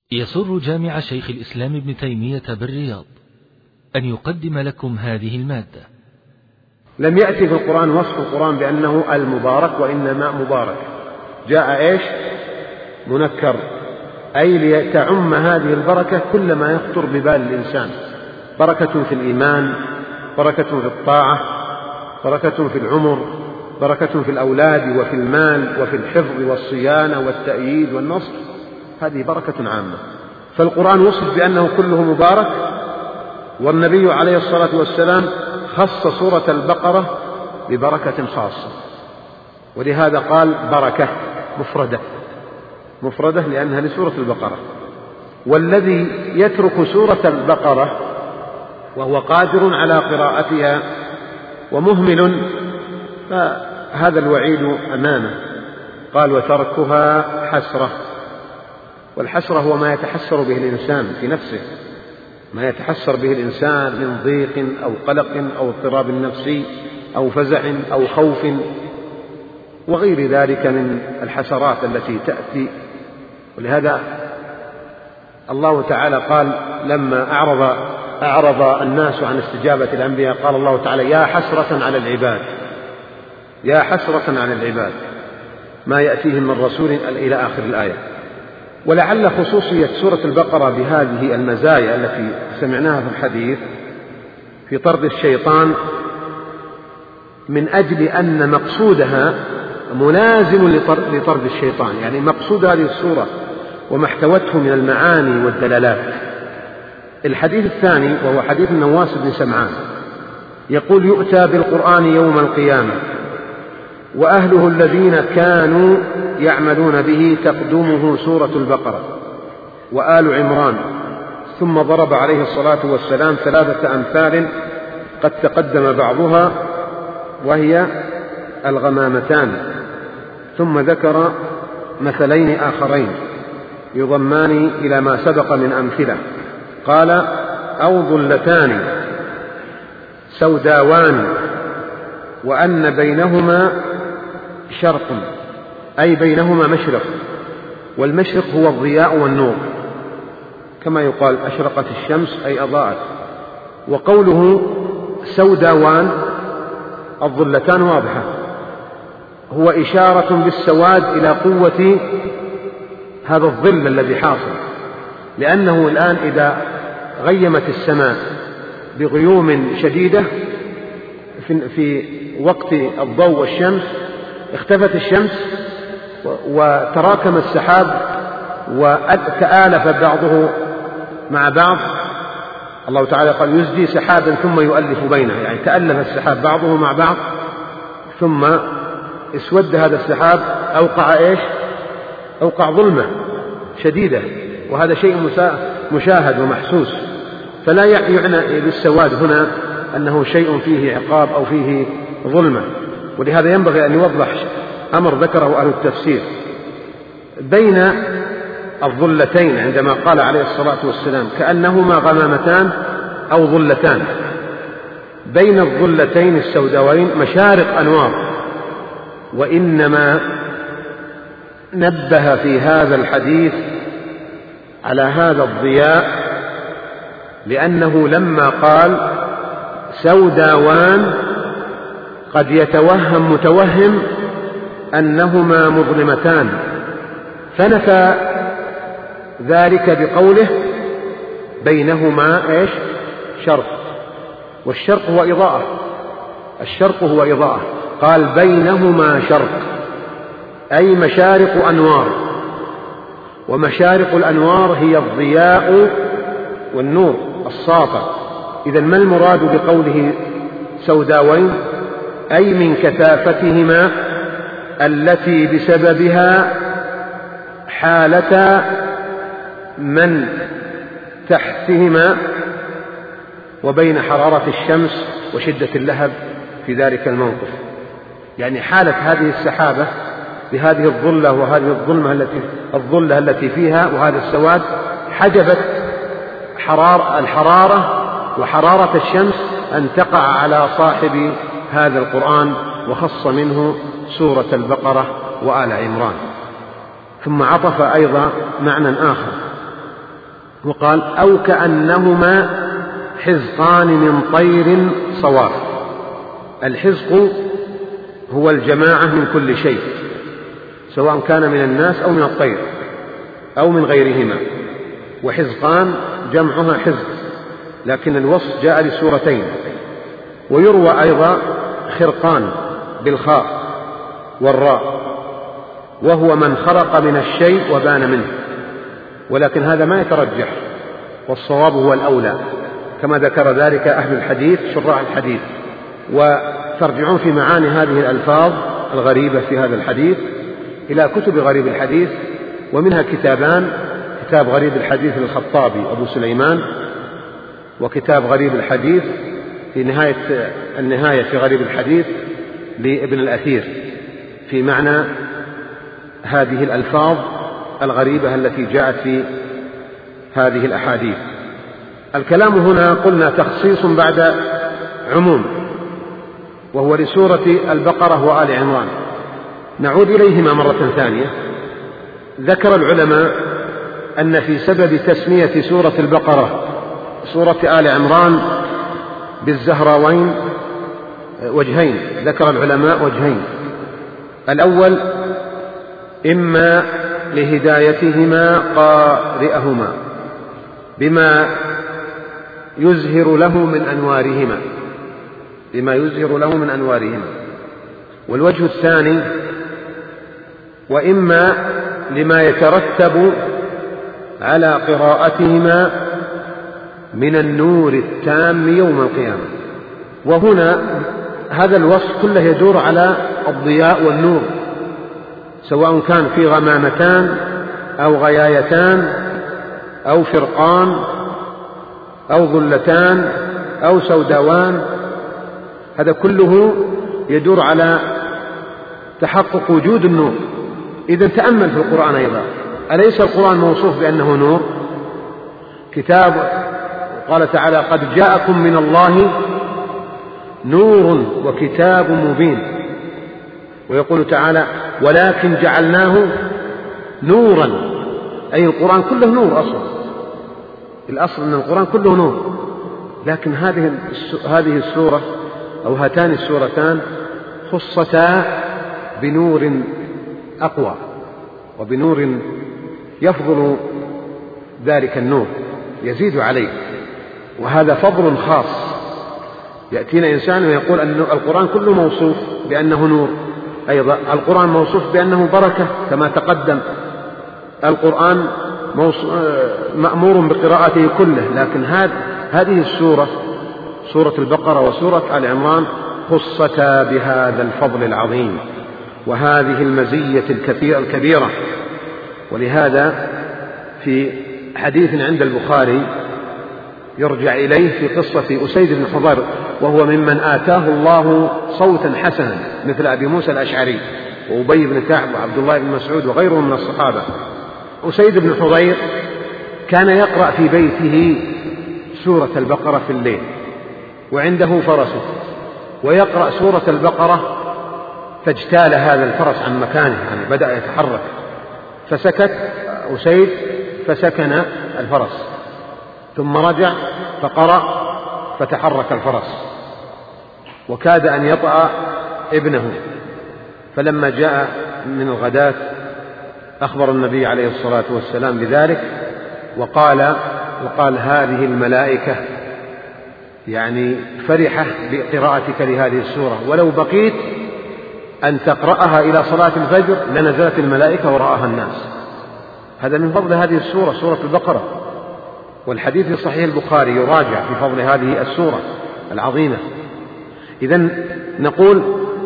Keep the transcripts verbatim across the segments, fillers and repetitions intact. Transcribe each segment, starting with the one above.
يسر جامع شيخ الإسلام ابن تيمية بالرياض أن يقدم لكم هذه المادة. لم يأتي في القرآن وصف القرآن بأنه المبارك، وإنما مبارك جاء إيش؟ منكر، أي لتعم هذه البركة كل ما يخطر ببال الإنسان، بركة في الإيمان، بركة في الطاعة، بركة في العمر، بركة في الأولاد وفي المال وفي الحفظ والصيانة والتأييد والنصر، هذه بركة عامة. فالقرآن وصف بأنه كله مبارك، والنبي عليه الصلاة والسلام خص سورة البقرة ببركة خاصة، ولهذا قال بركة مفردة مفردة لأنها لسورة البقرة. والذي يترك سورة البقرة وهو قادر على قراءتها ومهمل فهذا الوعيد أمامه. قال وتركها حسرة، والحسرة هو ما يتحسر به الإنسان في نفسه، ما يتحسر به الإنسان من ضيق أو قلق أو اضطراب نفسي أو فزع أو خوف وغير ذلك من الحسرات التي تأتي. ولهذا الله تعالى قال لما أعرض أعرض الناس عن استجابة الأنبياء قال الله تعالى يا حسرة على العباد يا حسرة على العباد ما يأتيهم من رسول إلى آخر الآية. ولعل خصوصية سورة البقرة بهذه المزايا التي سمعناها في الحديث في طرد الشيطان من أجل أن مقصودها ملازم لطرد الشيطان، يعني مقصود هذه السورة وما احتوته من المعاني والدلالات. الحديث الثاني وهو حديث النواس بن سمعان يقول يؤتى بالقرآن يوم القيامة وأهله الذين كانوا يعملون به تقدمه سورة البقرة وآل عمران، ثم ضرب عليه الصلاة والسلام ثلاثة أمثال قد تقدم بعضها وهي الغمامتان، ثم ذكر مثلين آخرين يضمان إلى ما سبق من أمثلة. قال أو ظلتان سوداوان وأن بينهما شرق، أي بينهما مشرق، والمشرق هو الضياء والنور، كما يقال أشرقت الشمس أي أضاءت. وقوله سوداوان الظلتان واضحة، هو إشارة بالسواد إلى قوة هذا الظل الذي حاصل، لأنه الآن إذا غيمت السماء بغيوم شديدة في وقت الضوء والشمس اختفت الشمس وتراكم السحاب وتآلف بعضه مع بعض. الله تعالى قال يزجي سحابا ثم يؤلف بينه، يعني تألف السحاب بعضه مع بعض ثم اسود هذا السحاب أوقع إيش؟ أوقع ظلمة شديدة، وهذا شيء مشاهد ومحسوس، فلا يعنى بالسواد هنا أنه شيء فيه عقاب أو فيه ظلمة. ولهذا ينبغي أن يوضح أمر ذكره أهل التفسير بين الظلتين عندما قال عليه الصلاة والسلام كأنهما غمامتان أو ظلتان، بين الظلتين السوداوين مشارق أنوار. وإنما نبه في هذا الحديث على هذا الضياء لأنه لما قال سوداوان قد يتوهم متوهم أنهما مظلمتان، فنفى ذلك بقوله بينهما إيش؟ شرق، والشرق هو إضاءة، الشرق هو إضاءة، قال بينهما شرق أي مشارق أنوار، ومشارق الأنوار هي الضياء والنور الساطع. إذن ما المراد بقوله سوداوين؟ أي من كثافتهما التي بسببها حالة من تحتهما وبين حرارة الشمس وشدة اللهب في ذلك الموقف، يعني حالة هذه السحابة بهذه الظلة وهذه الظلمة التي الظلة التي فيها وهذا السواد حجبت حرار الحرارة وحرارة الشمس أن تقع على صاحب هذا القرآن، وخص منه سورة البقرة وآل عمران. ثم عطف أيضا معنى آخر وقال أو كأنهما حزقان من طير صواف. الحزق هو الجماعة من كل شيء، سواء كان من الناس أو من الطير أو من غيرهما، وحزقان جمعها حزق، لكن الوصف جاء للسورتين. ويروى أيضا خرقان بالخاء والراء، وهو من خرق من الشيء وبان منه، ولكن هذا ما يترجح، والصواب هو الأولى كما ذكر ذلك أهل الحديث شراح الحديث. وترجعون في معاني هذه الألفاظ الغريبة في هذا الحديث إلى كتب غريب الحديث، ومنها كتابان: كتاب غريب الحديث للخطابي أبو سليمان، وكتاب غريب الحديث في نهاية النهاية في غريب الحديث لابن الأثير في معنى هذه الألفاظ الغريبة التي جاءت في هذه الأحاديث. الكلام هنا قلنا تخصيص بعد عموم، وهو لسورة البقرة وآل عمران. نعود إليهما مرة ثانية. ذكر العلماء أن في سبب تسمية سورة البقرة سورة آل عمران بالزهراوين وجهين. ذكر العلماء وجهين: الأول إما لهدايتهما قارئهما بما يزهر له من أنوارهما بما يزهر له من أنوارهما والوجه الثاني وإما لما يترتب على قراءتهما من النور التام يوم القيامة. وهنا هذا الوصف كله يدور على الضياء والنور، سواء كان في غمامتان أو غيايتان أو فرقان أو ظلتان أو سوداوان، هذا كله يدور على تحقق وجود النور. إذن تأمل في القرآن أيضا، أليس القرآن موصوف بأنه نور؟ كتاب، قال تعالى: قد جاءكم من الله نور وكتاب مبين. ويقول تعالى: ولكن جعلناه نورا، أي القرآن كله نور. أصلا الأصل أن القرآن كله نور، لكن هذه هذه السورة أو هاتان السورتان خصتا بنور أقوى وبنور يفضل ذلك النور، يزيد عليه، وهذا فضل خاص. يأتينا إنسان ويقول أن القرآن كله موصوف بأنه نور، أيضا القرآن موصوف بأنه بركة كما تقدم، القرآن مأمور بقراءته كله، لكن هذه السورة سورة البقرة وسورة آل عمران خصتا بهذا الفضل العظيم وهذه المزية الكبيرة. ولهذا في حديث عند البخاري يرجع إليه في قصة أسيد بن حضير، وهو ممن آتاه الله صوتا حسنا مثل أبي موسى الأشعري وأبي بن كعب وعبد الله بن مسعود وغيرهم من الصحابة. أسيد بن حضير كان يقرأ في بيته سورة البقرة في الليل وعنده فرسه، ويقرأ سورة البقرة فاجتال هذا الفرس عن مكانه، يعني بدأ يتحرك، فسكت أسيد فسكن الفرس، ثم رجع فقرأ فتحرك الفرس، وكاد أن يطأ ابنه. فلما جاء من الغداة أخبر النبي عليه الصلاة والسلام بذلك، وقال وقال هذه الملائكة يعني فرحة بقراءتك لهذه السورة، ولو بقيت أن تقرأها إلى صلاة الفجر لنزلت الملائكة ورآها الناس. هذا من فضل هذه السورة، سورة البقرة. والحديث في صحيح البخاري يراجع في فضل هذه السورة العظيمة. إذن نقول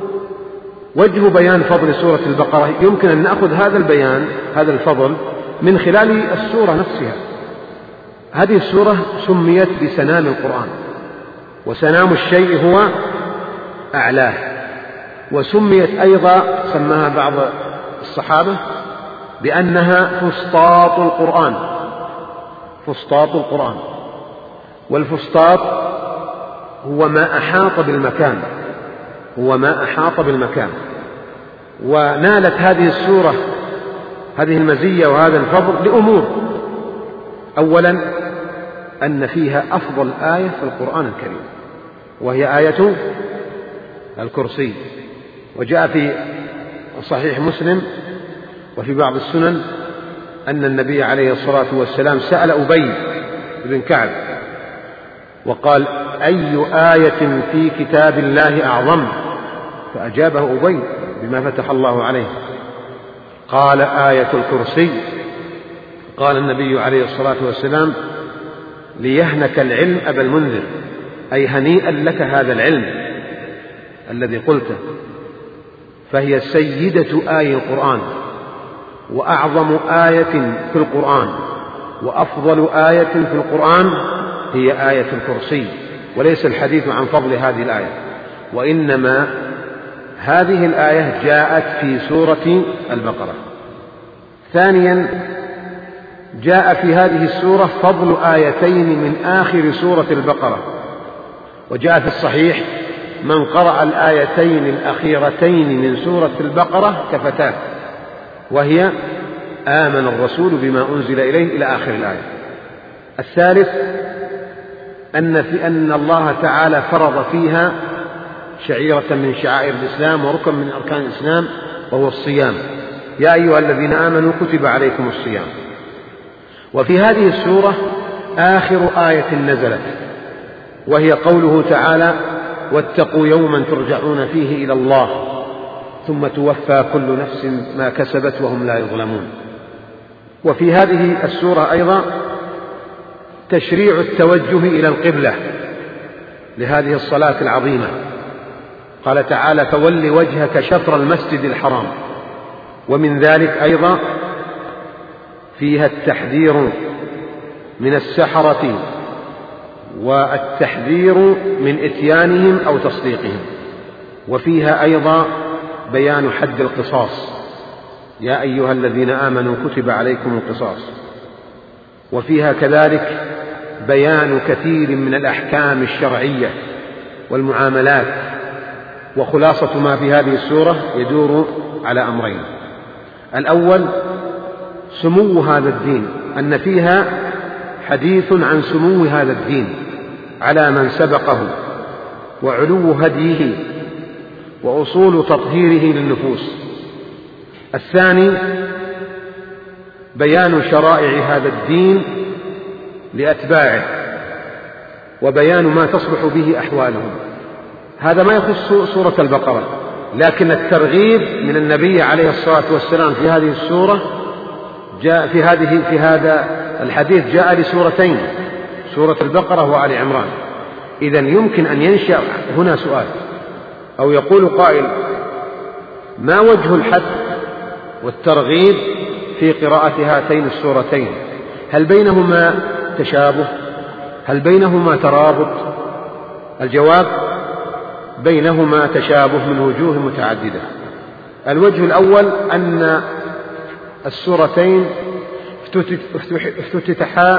وجه بيان فضل سورة البقرة يمكن أن نأخذ هذا البيان، هذا الفضل، من خلال السورة نفسها. هذه السورة سميت بسنام القرآن، وسنام الشيء هو أعلاه، وسميت أيضا سماها بعض الصحابة بأنها فسطاط القرآن، فسطاط القرآن. والفسطاط هو ما أحاط بالمكان، هو ما أحاط بالمكان. ونالت هذه السورة هذه المزية وهذا الفضل لأمور. أولا أن فيها أفضل آية في القرآن الكريم، وهي آية الكرسي. وجاء في صحيح مسلم وفي بعض السنن أن النبي عليه الصلاة والسلام سأل أبي بن كعب وقال: أي آية في كتاب الله أعظم؟ فأجابه أبي بما فتح الله عليه، قال: آية الكرسي. قال النبي عليه الصلاة والسلام: ليهنك العلم أبا المنذر، أي هنيئا لك هذا العلم الذي قلته، فهي سيدة آي القرآن، وأعظم آية في القرآن، وأفضل آية في القرآن هي آية الكرسي. وليس الحديث عن فضل هذه الآية، وإنما هذه الآية جاءت في سورة البقرة. ثانيا، جاء في هذه السورة فضل آيتين من آخر سورة البقرة، وجاء في الصحيح: من قرأ الآيتين الأخيرتين من سورة البقرة كفتاه، وهي آمن الرسول بما أنزل إليه إلى آخر الآية. الثالث، أن في أن الله تعالى فرض فيها شعيرة من شعائر الإسلام وركن من أركان الإسلام، وهو الصيام: يا أيها الذين آمنوا كتب عليكم الصيام. وفي هذه السورة آخر آية نزلت، وهي قوله تعالى: واتقوا يوما ترجعون فيه إلى الله ثم توفى كل نفس ما كسبت وهم لا يظلمون. وفي هذه السورة أيضا تشريع التوجه إلى القبلة لهذه الصلاة العظيمة، قال تعالى: فول وجهك شطر المسجد الحرام. ومن ذلك أيضا فيها التحذير من السحرة والتحذير من إتيانهم أو تصديقهم. وفيها أيضا بيان حد القصاص: يا أيها الذين آمنوا كتب عليكم القصاص. وفيها كذلك بيان كثير من الأحكام الشرعية والمعاملات. وخلاصة ما في هذه السورة يدور على أمرين: الأول سمو هذا الدين، أن فيها حديث عن سمو هذا الدين على من سبقه، وعلو هديه، وأصول تطهيره للنفوس. الثاني بيان شرائع هذا الدين لأتباعه، وبيان ما تصلح به أحوالهم. هذا ما يخص سورة البقرة، لكن الترغيب من النبي عليه الصلاة والسلام في هذه السورة جاء في هذه في هذا الحديث جاء لسورتين: سورة البقرة وآل عمران. إذن يمكن أن ينشأ هنا سؤال، أو يقول قائل: ما وجه الحث والترغيب في قراءة هاتين السورتين؟ هل بينهما تشابه؟ هل بينهما ترابط؟ الجواب: بينهما تشابه من وجوه متعددة. الوجه الأول أن السورتين افتتحا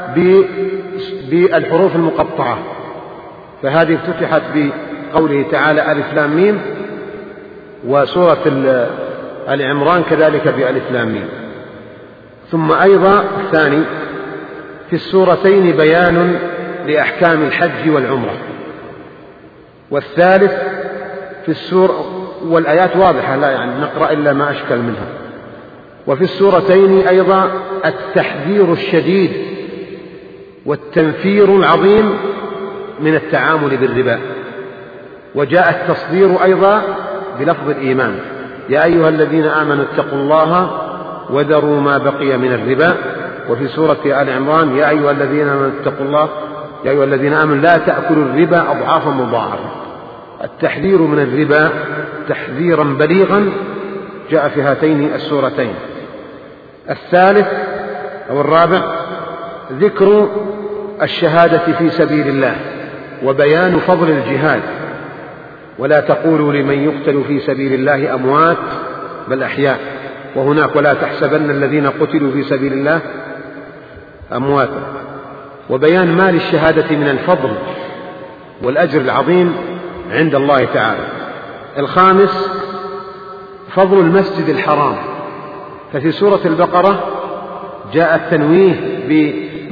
بالحروف المقطعة، فهذه افتتحت بقوله تعالى: ألف لام ميم، وسورة آل عمران كذلك بألف لام ميم. ثم أيضا الثاني في السورتين بيان لأحكام الحج والعمرة. والثالث في السورة، والآيات واضحة لا يعني نقرأ إلا ما أشكل منها. وفي السورتين أيضا التحذير الشديد والتنفير العظيم من التعامل بالربا. وجاء التصدير أيضا بلفظ الإيمان: يا أيها الذين آمنوا اتقوا الله وذروا ما بقي من الربا. وفي سورة آل عمران: يا أيها الذين آمنوا اتقوا الله يا أيها الذين آمنوا لا تأكلوا الربا أضعافا مضاعفة. التحذير من الربا تحذيرا بليغا جاء في هاتين السورتين. الثالث أو الرابع ذكر الشهادة في سبيل الله وبيان فضل الجهاد: ولا تقولوا لمن يقتل في سبيل الله أموات بل أحياء. وهناك: ولا تحسبن الذين قتلوا في سبيل الله أمواتا. وبيان ما للشهادة من الفضل والأجر العظيم عند الله تعالى. الخامس فضل المسجد الحرام، ففي سورة البقرة جاء التنويه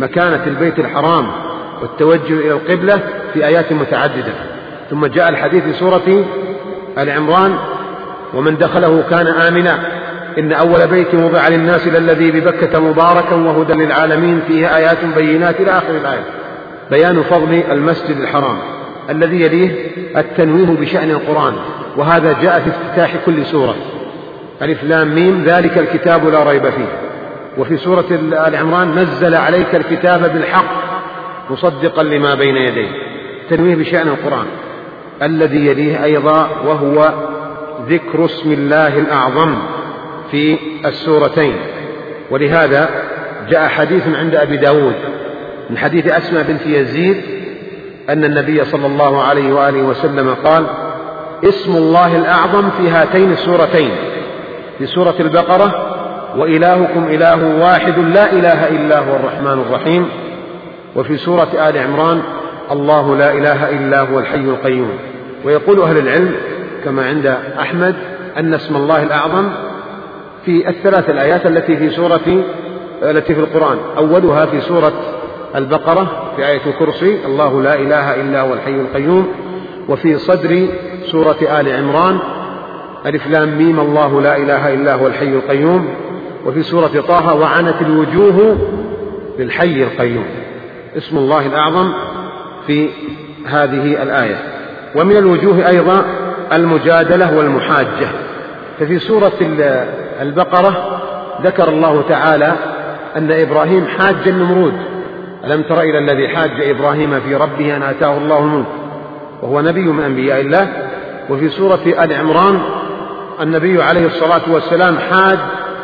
مكانة البيت الحرام والتوجه إلى القبلة في آيات متعددة. ثم جاء الحديث في سورة آل عمران: ومن دخله كان آمنا إن أول بيت وضع للناس للذي ببكة مباركا وهدى للعالمين فيه آيات بينات إلى آخر الآية. بيان فضل المسجد الحرام. الذي يليه التنويه بشأن القرآن، وهذا جاء في افتتاح كل سورة: ألف لام ميم ذلك الكتاب لا ريب فيه. وفي سورة آل عمران: نزل عليك الكتاب بالحق مصدقا لما بين يديه. تنويه بشأن القرآن. الذي يليه أيضا وهو ذكر اسم الله الأعظم في السورتين. ولهذا جاء حديث عند أبي داود من حديث أسماء بنت يزيد أن النبي صلى الله عليه وآله وسلم قال: اسم الله الأعظم في هاتين السورتين، في سورة البقرة: وإلهكم إله واحد لا إله إلا هو الرحمن الرحيم. وفي سورة آل عمران: الله لا إله إلا هو الحي القيوم. ويقول أهل العلم كما عند أحمد أن اسم الله الأعظم في الثلاث الآيات التي في سورة التي في القرآن: أولها في سورة البقرة في آية الكرسي: الله لا إله إلا هو الحي القيوم. وفي صدر سورة آل عمران: ألف لام ميم الله لا إله إلا هو الحي القيوم. وفي سورة طه: وعنت الوجوه للحي القيوم. اسم الله الأعظم في هذه الآية. ومن الوجوه أيضا المجادلة والمحاجة. ففي سورة البقرة ذكر الله تعالى أن إبراهيم حاج النمرود: ألم تر إلى الذي حاج إبراهيم في ربه أن آتاه الله الملك وهو نبي من أنبياء الله. وفي سورة آل عمران النبي عليه الصلاة والسلام حاج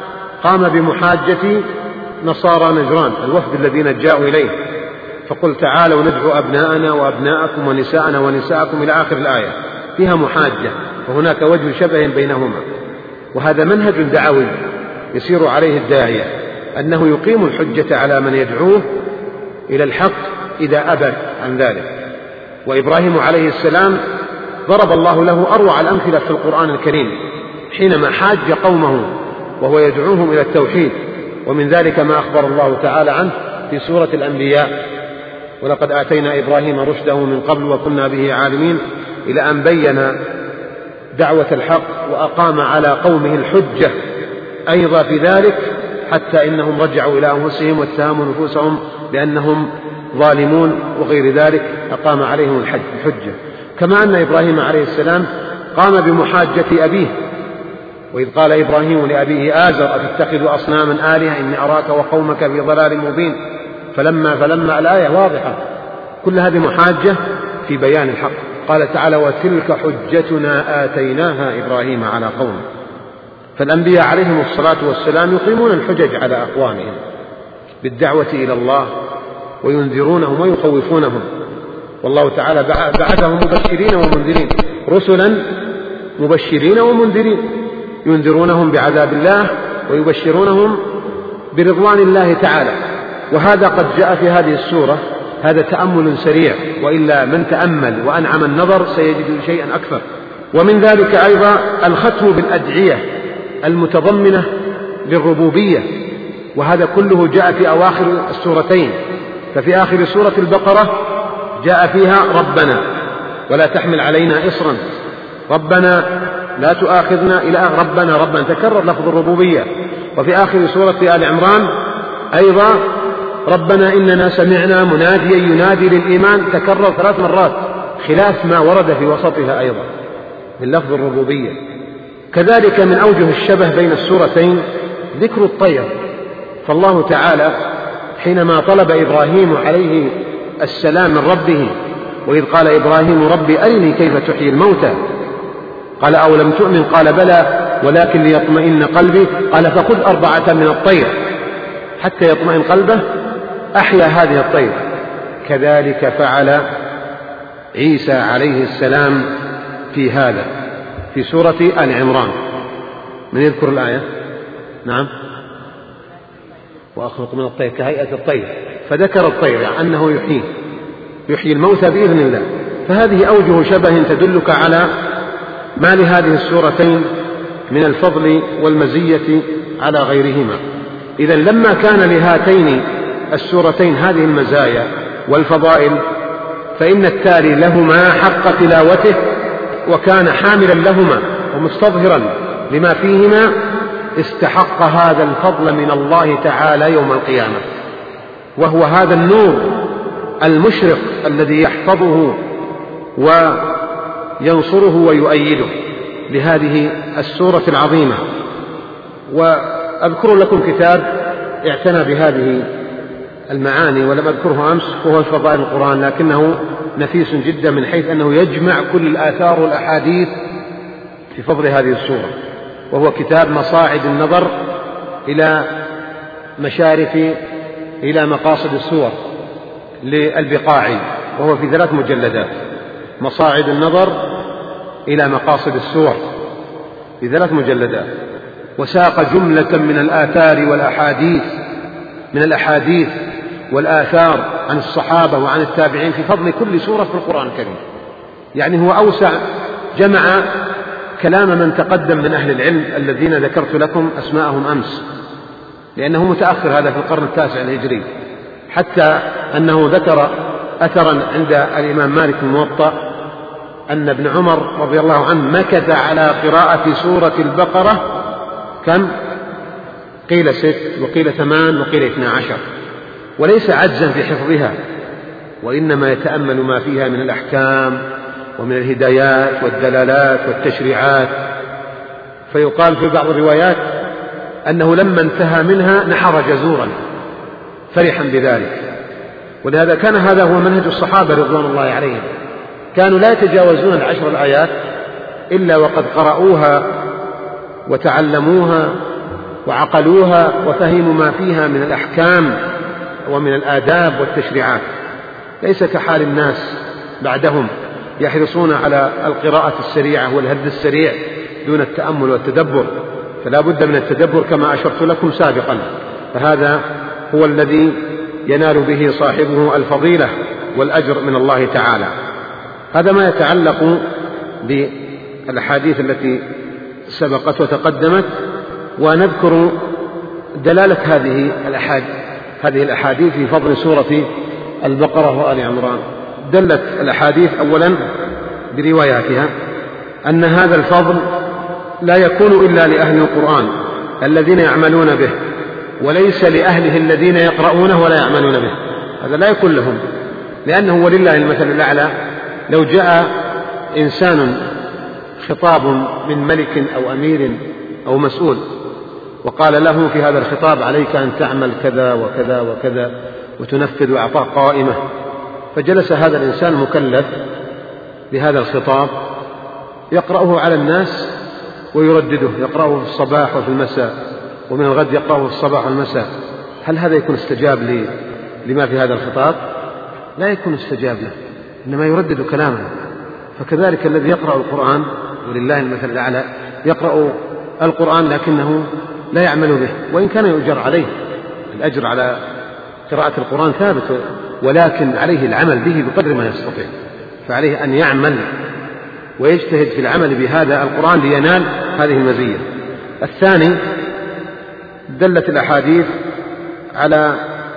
قام بمحاجة نصارى نجران الوفد الذين جاءوا إليه، فقل تعالوا ندعو أبناءنا وأبناءكم ونساءنا ونساءكم إلى آخر الآية، فيها محاجة، وهناك وجه شبه بينهما. وهذا منهج دعوي يسير عليه الداعية، أنه يقيم الحجة على من يدعوه إلى الحق إذا أبى عن ذلك. وإبراهيم عليه السلام ضرب الله له أروع الأمثلة في القرآن الكريم حينما حاج قومه وهو يدعوهم إلى التوحيد. ومن ذلك ما أخبر الله تعالى عنه في سورة الأنبياء: ولقد آتينا إبراهيم رشده من قبل وكنا به عالمين، إلى أن بين دعوة الحق وأقام على قومه الحجة أيضا في ذلك، حتى إنهم رجعوا إلى أنفسهم واتهموا نفوسهم بأنهم ظالمون وغير ذلك، أقام عليهم الحجة. كما أن إبراهيم عليه السلام قام بمحاجة أبيه، وإذ قال إبراهيم لأبيه آزر أتتخذ أصناما آلهة إني أراك وقومك في ضلال مبين. فلما فلما الآية واضحة، كل هذه محاجة في بيان الحق. قال تعالى: وتلك حجتنا آتيناها إبراهيم على قومه. فالأنبياء عليهم الصلاة والسلام يقيمون الحجج على أقوامهم بالدعوة إلى الله، وينذرونهم ويخوفونهم. والله تعالى بعثهم مبشرين ومنذرين، رسلا مبشرين ومنذرين، ينذرونهم بعذاب الله ويبشرونهم برضوان الله تعالى. وهذا قد جاء في هذه السورة. هذا تأمل سريع، وإلا من تأمل وأنعم النظر سيجد شيئا أكثر. ومن ذلك أيضا الختم بالأدعية المتضمنة للربوبية، وهذا كله جاء في أواخر السورتين. ففي آخر سورة البقرة جاء فيها: ربنا ولا تحمل علينا إصرا، ربنا لا تؤاخذنا، إلى آخر ربنا ربنا، تكرر لفظ الربوبية. وفي آخر سورة آل عمران أيضا: ربنا إننا سمعنا مناديا ينادي للإيمان، تكرر ثلاث مرات، خلاف ما ورد في وسطها أيضا من لفظ الربوبية. كذلك من أوجه الشبه بين السورتين ذكر الطير. فالله تعالى حينما طلب إبراهيم عليه السلام من ربه: وإذ قال إبراهيم ربي أرني كيف تحيي الموتى، قال أولم تؤمن، قال بلى ولكن ليطمئن قلبي، قال فخذ أربعة من الطير حتى يطمئن قلبه، أحيا هذه الطير. كذلك فعل عيسى عليه السلام في هذا في سورة آل عمران. من يذكر الآية؟ نعم. وأخلق من الطير كهيئة الطير، فذكر الطير يعني أنه يحيي يحيي الموتى بإذن الله. فهذه أوجه شبه تدلك على ما لهذه السورتين من الفضل والمزية على غيرهما. إذن لما كان لهاتين السورتين هذه المزايا والفضائل فإن التالي لهما حق تلاوته وكان حاملا لهما ومستظهرا لما فيهما استحق هذا الفضل من الله تعالى يوم القيامة، وهو هذا النور المشرق الذي يحفظه وينصره ويؤيده لهذه السورة العظيمة. وأذكر لكم كتاب اعتنى بهذه المعاني ولم أذكره أمس، وهو فضائل القرآن، لكنه نفيس جدا من حيث أنه يجمع كل الآثار والأحاديث في فضل هذه السورة، وهو كتاب مصاعد النظر إلى مشارف إلى مقاصد السور للبقاعي، وهو في ثلاث مجلدات، مصاعد النظر إلى مقاصد السور في ثلاث مجلدات، وساق جملة من الآثار والأحاديث من الأحاديث والآثار عن الصحابة وعن التابعين في فضل كل سورة في القرآن الكريم. يعني هو أوسع، جمع كلام من تقدم من أهل العلم الذين ذكرت لكم أسماءهم أمس، لأنه متأخر هذا في القرن التاسع الهجري، حتى أنه ذكر أثرا عند الإمام مالك الموطأ أن ابن عمر رضي الله عنه مكث على قراءة سورة البقرة كم؟ قيل ست وقيل ثمان وقيل اثنى عشر، وليس عجزا في حفظها، وإنما يتأمل ما فيها من الأحكام ومن الهدايات والدلالات والتشريعات. فيقال في بعض الروايات أنه لما انتهى منها نحر جزورا فرحا بذلك. ولهذا كان هذا هو منهج الصحابة رضوان الله عليهم، كانوا لا يتجاوزون العشر الآيات إلا وقد قرأوها وتعلموها وعقلوها وفهموا ما فيها من الأحكام ومن الآداب والتشريعات، ليس كحال الناس بعدهم يحرصون على القراءة السريعة والهد السريع دون التأمل والتدبر، فلا بد من التدبر كما أشرت لكم سابقا، فهذا هو الذي ينال به صاحبه الفضيلة والأجر من الله تعالى. هذا ما يتعلق بالأحاديث التي سبقت وتقدمت، ونذكر دلالة هذه الأحاديث هذه الأحاديث في فضل سورة البقرة وآل عمران. دلت الأحاديث أولا برواياتها أن هذا الفضل لا يكون إلا لأهل القرآن الذين يعملون به، وليس لأهله الذين يقرؤونه ولا يعملون به، هذا لا يكون لهم، لأنه ولله المثل الأعلى. لو جاء إنسان خطاب من ملك أو أمير أو مسؤول وقال له في هذا الخطاب عليك أن تعمل كذا وكذا وكذا وتنفذ وأعطاه قائمة، فجلس هذا الإنسان مكلف بهذا الخطاب يقرأه على الناس ويردده، يقرأه في الصباح وفي المساء، ومن الغد يقرأه في الصباح والمساء، هل هذا يكون استجاب لي لما في هذا الخطاب؟ لا يكون استجاب له، إنما يردد كلامه. فكذلك الذي يقرأ القرآن ولله المثل الأعلى يقرأ القرآن لكنه لا يعمل به، وإن كان يؤجر عليه، الأجر على قراءة القرآن ثابت، ولكن عليه العمل به بقدر ما يستطيع، فعليه أن يعمل ويجتهد في العمل بهذا القرآن لينال هذه المزية. الثاني، دلت الأحاديث على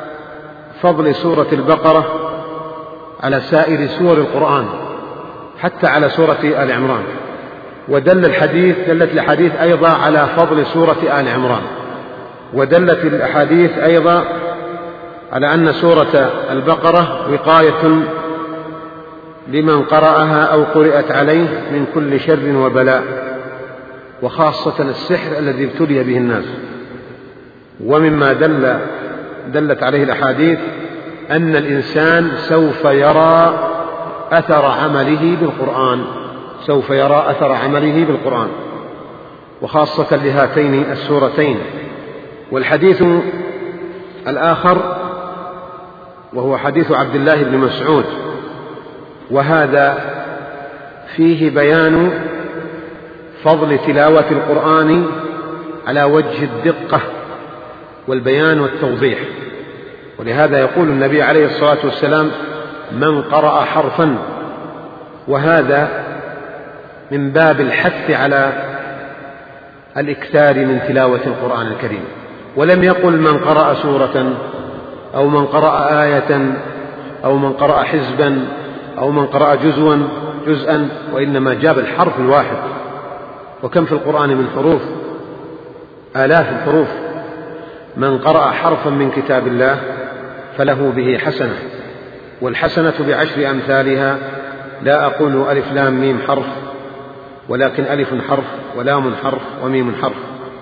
فضل سورة البقرة على سائر سور القرآن حتى على سورة آل عمران، ودل الحديث دلت الأحاديث أيضا على فضل سورة آل عمران، ودلت الأحاديث أيضا على أن سورة البقرة وقاية لمن قرأها أو قرأت عليه من كل شر وبلاء، وخاصة السحر الذي ابتلي به الناس. ومما دل دلت عليه الأحاديث أن الإنسان سوف يرى أثر عمله بالقرآن، سوف يرى أثر عمله بالقرآن، وخاصة لهاتين السورتين. والحديث الآخر وهو حديث عبد الله بن مسعود، وهذا فيه بيان فضل تلاوة القرآن على وجه الدقة والبيان والتوضيح. ولهذا يقول النبي عليه الصلاة والسلام من قرأ حرفا، وهذا من باب الحث على الإكثار من تلاوة القرآن الكريم، ولم يقل من قرأ سورة أو من قرأ آية أو من قرأ حزبا أو من قرأ جزوا جزءا، وإنما جاب الحرف الواحد. وكم في القرآن من حروف، آلاف الحروف. من قرأ حرفا من كتاب الله فله به حسنة، والحسنة بعشر أمثالها. لا أقول ألف لام ميم حرف، ولكن ألف حرف ولام حرف وميم حرف.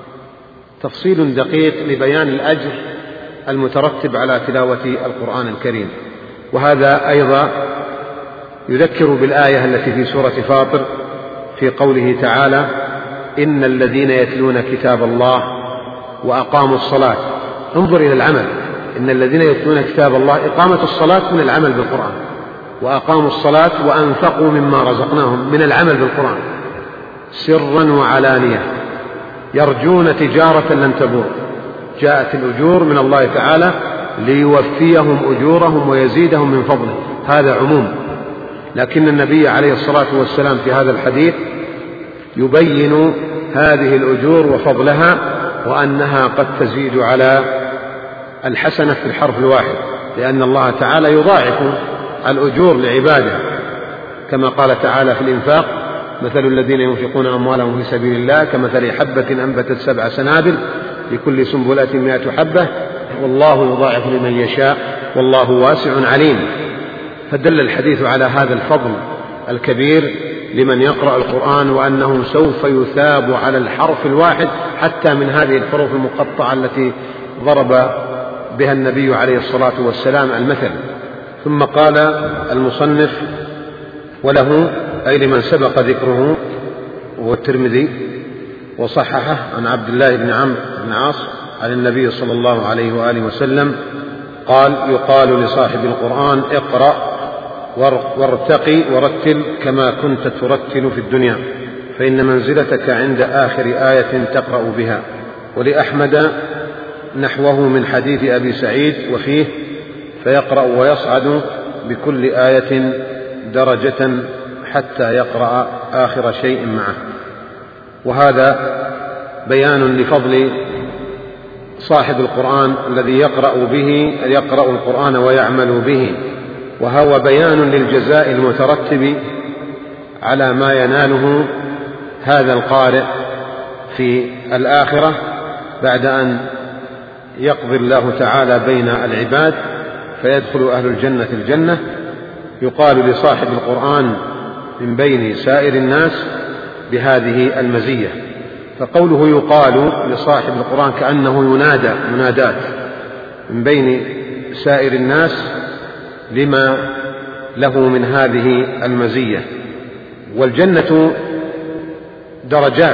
تفصيل دقيق لبيان الأجر المترتب على تلاوة القرآن الكريم. وهذا أيضا يذكر بالآية التي في سورة فاطر في قوله تعالى: إن الذين يتلون كتاب الله وأقاموا الصلاة. انظر إلى العمل، إن الذين يتلون كتاب الله، إقامة الصلاة من العمل بالقرآن، وأقاموا الصلاة وأنفقوا مما رزقناهم من العمل بالقرآن، سرا وعلانية يرجون تجارة لن تبور. جاءت الأجور من الله تعالى ليوفيهم أجورهم ويزيدهم من فضله، هذا عموم. لكن النبي عليه الصلاة والسلام في هذا الحديث يبين هذه الأجور وفضلها، وأنها قد تزيد على الحسنة في الحرف الواحد، لأن الله تعالى يضاعف الأجور لعباده، كما قال تعالى في الإنفاق: مثل الذين ينفقون أموالهم في سبيل الله كمثل حبة أنبتت سبع سنابل لكل سنبلة مائة حبة والله يضاعف لمن يشاء والله واسع عليم. فدل الحديث على هذا الفضل الكبير لمن يقرأ القرآن، وأنه سوف يثاب على الحرف الواحد حتى من هذه الحروف المقطعة التي ضرب بها النبي عليه الصلاة والسلام المثل. ثم قال المصنف: وله، أي لمن سبق ذكره، وهو الترمذي وصححه، عن عبد الله بن عمرو بن عاص عن النبي صلى الله عليه وآله وسلم قال: يقال لصاحب القرآن: اقرأ وارتقي ورتل كما كنت ترتل في الدنيا، فإن منزلتك عند آخر آية تقرأ بها. ولأحمد نحوه من حديث أبي سعيد وفيه: فيقرأ ويصعد بكل آية درجة حتى يقرأ آخر شيء معه. وهذا بيان لفضل صاحب القرآن الذي يقرأ به، يقرأ القرآن ويعمل به، وهو بيان للجزاء المترتب على ما يناله هذا القارئ في الآخرة بعد أن يقضي الله تعالى بين العباد فيدخل أهل الجنة الجنة. يقال لصاحب القرآن من بين سائر الناس بهذه المزية. فقوله يقال لصاحب القرآن كأنه ينادى منادات من بين سائر الناس لما له من هذه المزية. والجنة درجات،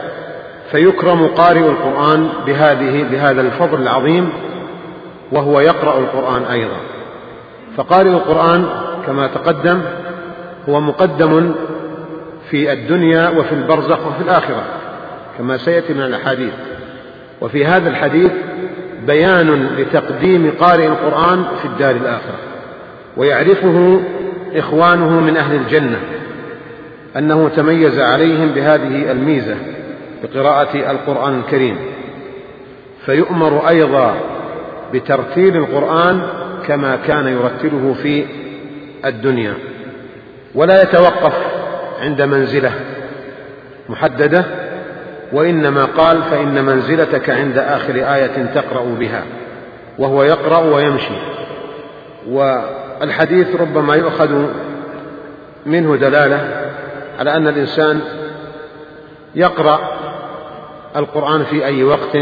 فيكرم قارئ القرآن بهذه بهذا الفضل العظيم وهو يقرأ القرآن أيضا. فقارئ القرآن كما تقدم هو مقدم في الدنيا وفي البرزخ وفي الآخرة كما سيأتي من الأحاديث. وفي هذا الحديث بيان لتقديم قارئ القرآن في الدار الآخرة، ويعرفه إخوانه من أهل الجنة أنه تميز عليهم بهذه الميزة بقراءة القرآن الكريم، فيؤمر أيضا بترتيل القرآن كما كان يرتله في الدنيا، ولا يتوقف عند منزلة محددة، وإنما قال: فإن منزلتك عند آخر آية تقرأ بها، وهو يقرأ ويمشي. والحديث ربما يؤخذ منه دلالة على أن الإنسان يقرأ القرآن في أي وقت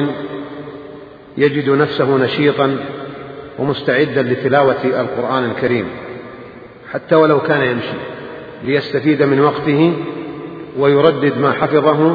يجد نفسه نشيطا ومستعدا لتلاوة القرآن الكريم، حتى ولو كان يمشي، ليستفيد من وقته ويردد ما حفظه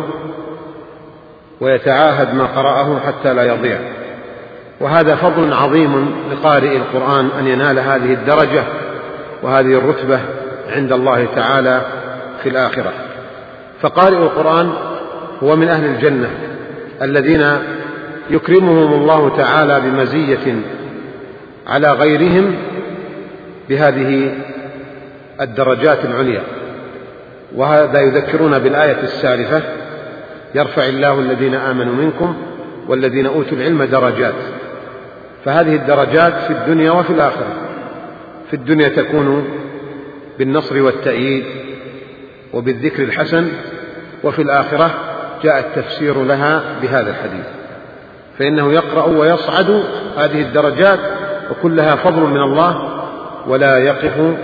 ويتعاهد ما قرأه حتى لا يضيع. وهذا فضل عظيم لقارئ القرآن أن ينال هذه الدرجة وهذه الرتبة عند الله تعالى في الآخرة. فقارئ القرآن هو من أهل الجنة الذين يكرمهم الله تعالى بمزية على غيرهم بهذه الدرجات العليا. وهذا يذكرنا بالآية السالفة: يرفع الله الذين آمنوا منكم والذين أوتوا العلم درجات. فهذه الدرجات في الدنيا وفي الآخرة. في الدنيا تكون بالنصر والتأييد وبالذكر الحسن، وفي الآخرة جاء التفسير لها بهذا الحديث، فإنه يقرأ ويصعد هذه الدرجات وكلها فضل من الله، ولا يقف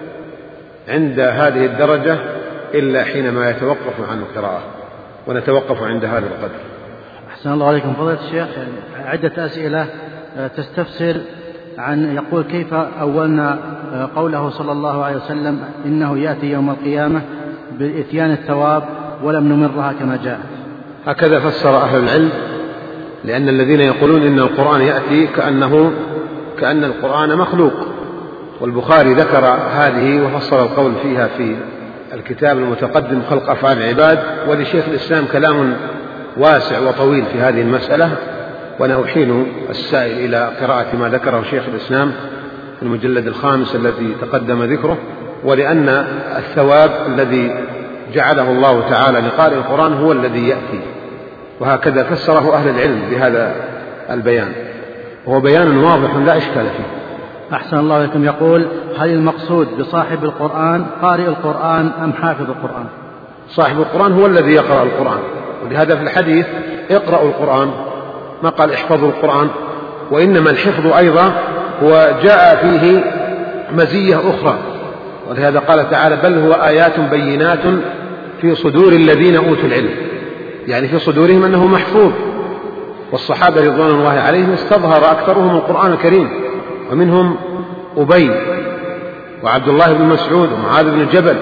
عند هذه الدرجة إلا حينما يتوقف عن القراءة، ونتوقف عند هذا القدر. أحسن الله عليكم فضيلة الشيخ. عدة أسئلة تستفسر عن يقول كيف أولنا قوله صلى الله عليه وسلم إنه يأتي يوم القيامة بإتيان الثواب ولم نمرها كما جاء. هكذا فسر أهل العلم، لأن الذين يقولون إن القرآن يأتي كأنه كأن القرآن مخلوق، والبخاري ذكر هذه وفصل القول فيها في الكتاب المتقدم خلق أفعال العباد، ولشيخ الإسلام كلام واسع وطويل في هذه المسألة، وأنا أحيل السائل إلى قراءة ما ذكره شيخ الإسلام في المجلد الخامس الذي تقدم ذكره. ولأن الثواب الذي جعله الله تعالى لقارئ القرآن هو الذي يأتي، وهكذا فسره أهل العلم بهذا البيان، وهو بيان واضح لا إشكال فيه. أحسن الله عليكم. يقول هل المقصود بصاحب القرآن قارئ القرآن أم حافظ القرآن؟ صاحب القرآن هو الذي يقرأ القرآن، ولهذا في الحديث اقرأوا القرآن، ما قال احفظوا القرآن، وإنما الحفظ أيضا هو جاء فيه مزية أخرى، ولهذا قال تعالى بل هو آيات بينات في صدور الذين أوتوا العلم، يعني في صدورهم أنه محفوظ. والصحابة رضوان الله عليهم استظهر أكثرهم القرآن الكريم، ومنهم أبي وعبد الله بن مسعود ومعاذ بن جبل،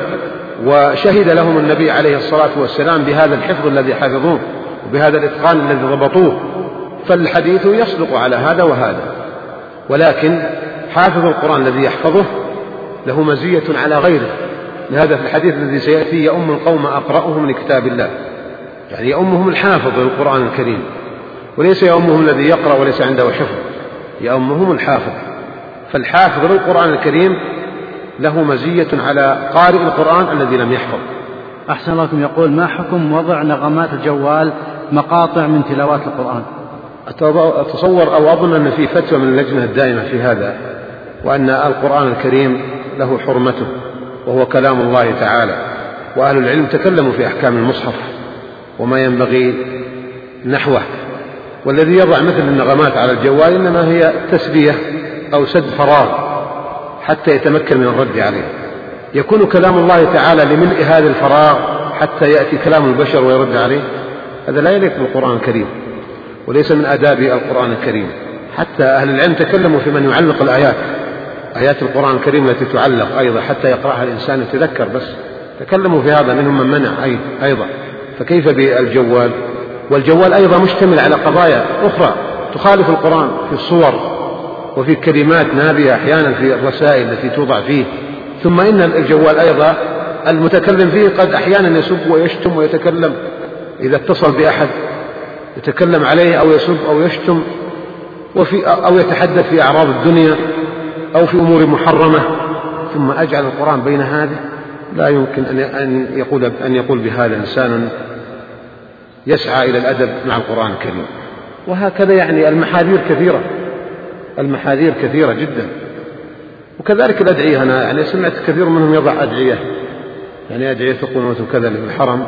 وشهد لهم النبي عليه الصلاة والسلام بهذا الحفظ الذي حفظوه وبهذا الإتقان الذي ضبطوه، فالحديث يصدق على هذا وهذا. ولكن حافظ القرآن الذي يحفظه له مزية على غيره، لهذا في الحديث الذي سيأتي يؤم القوم أقرأهم لكتاب الله، يعني يؤمهم الحافظ للقرآن الكريم، وليس يؤمهم الذي يقرأ وليس عنده حفظ، يؤمهم الحافظ. فالحافظ للقرآن الكريم له مزية على قارئ القرآن الذي لم يحفظ. أحسن الله عليكم. يقول ما حكم وضع نغمات الجوال مقاطع من تلاوات القرآن؟ أتصور أو أظن أن في فتوى من اللجنة الدائمة في هذا، وأن القرآن الكريم له حرمته وهو كلام الله تعالى، وأهل العلم تكلموا في أحكام المصحف وما ينبغي نحوه، والذي يضع مثل النغمات على الجوال إنما هي تسبية أو سد فراغ حتى يتمكن من الرد عليه. يكون كلام الله تعالى لملء هذا الفراغ حتى يأتي كلام البشر ويرد عليه، هذا لا يليق بالقرآن الكريم وليس من آداب القرآن الكريم. حتى أهل العلم تكلموا في من يعلق الآيات، آيات القرآن الكريم التي تعلق أيضا حتى يقرأها الإنسان يتذكر، بس تكلموا في هذا، منهم من منع أيضا. فكيف بالجوال؟ والجوال أيضا مشتمل على قضايا أخرى تخالف القرآن في الصور وفي كلمات نابية أحيانا في الرسائل التي توضع فيه. ثم إن الجوال أيضا المتكلم فيه قد أحيانا يسب ويشتم ويتكلم، إذا اتصل بأحد يتكلم عليه أو يسب أو يشتم وفي أو يتحدث في أعراض الدنيا أو في أمور محرمة. ثم أجعل القرآن بين هذه، لا يمكن أن يقول أن يقول بهذا إنسان يسعى إلى الأدب مع القرآن الكريم. وهكذا يعني المحاذير كثيرة، المحاذير كثيرة جدا. وكذلك الأدعية، أنا يعني سمعت كثير منهم يضع أدعية، يعني أدعية القنوت وكذا للحرم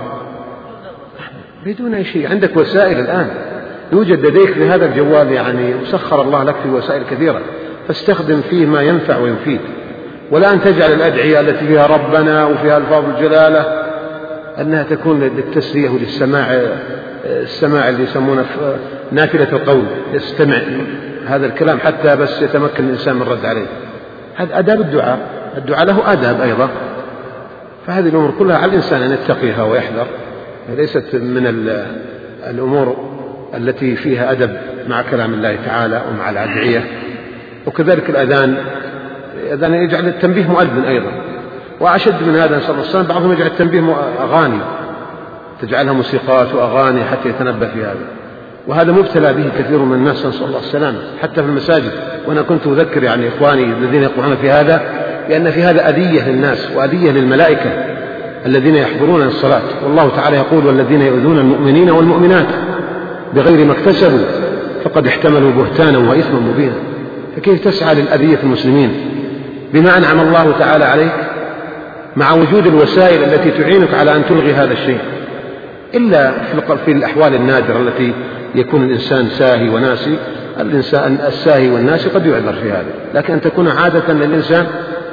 بدون أي شيء. عندك وسائل الآن، يوجد لديك في هذا الجوال يعني مسخر الله لك في وسائل كثيرة، فاستخدم فيه ما ينفع ويفيد، ولا أن تجعل الأدعية التي فيها ربنا وفيها ألفاظ الجلالة أنها تكون للتسلية وللسماع، السماع اللي يسمونه نافلة القول، يستمع هذا الكلام حتى بس يتمكن الإنسان من الرد عليه. هذا آداب الدعاء، الدعاء له آداب أيضا. فهذه الأمور كلها على الإنسان أن يتقيها ويحذر، ليست من الأمور التي فيها أدب مع كلام الله تعالى ومع الأدعية. وكذلك الأذان، الأذان يجعل التنبيه مؤذن أيضا، وأشد من هذا نسأل الله السلام، بعضهم يجعل التنبيه أغاني، تجعلها موسيقات وأغاني حتى يتنبه في هذا، وهذا مبتلى به كثير من الناس نسأل الله السلام حتى في المساجد. وأنا كنت أذكر يعني إخواني الذين يقعون في هذا لأن في هذا أذية للناس وأذية للملائكة الذين يحضرون الصلاة، والله تعالى يقول والذين يؤذون المؤمنين والمؤمنات بغير ما اكتسبوا فقد احتملوا بهتانا وإثما مبينا. فكيف تسعى للأذية المسلمين بما أنعم الله تعالى عليك مع وجود الوسائل التي تعينك على أن تلغي هذا الشيء، إلا في الأحوال النادرة التي يكون الإنسان ساهي وناسي. الإنسان الساهي والناسي قد يعذر في هذا، لكن أن تكون عادة للإنسان.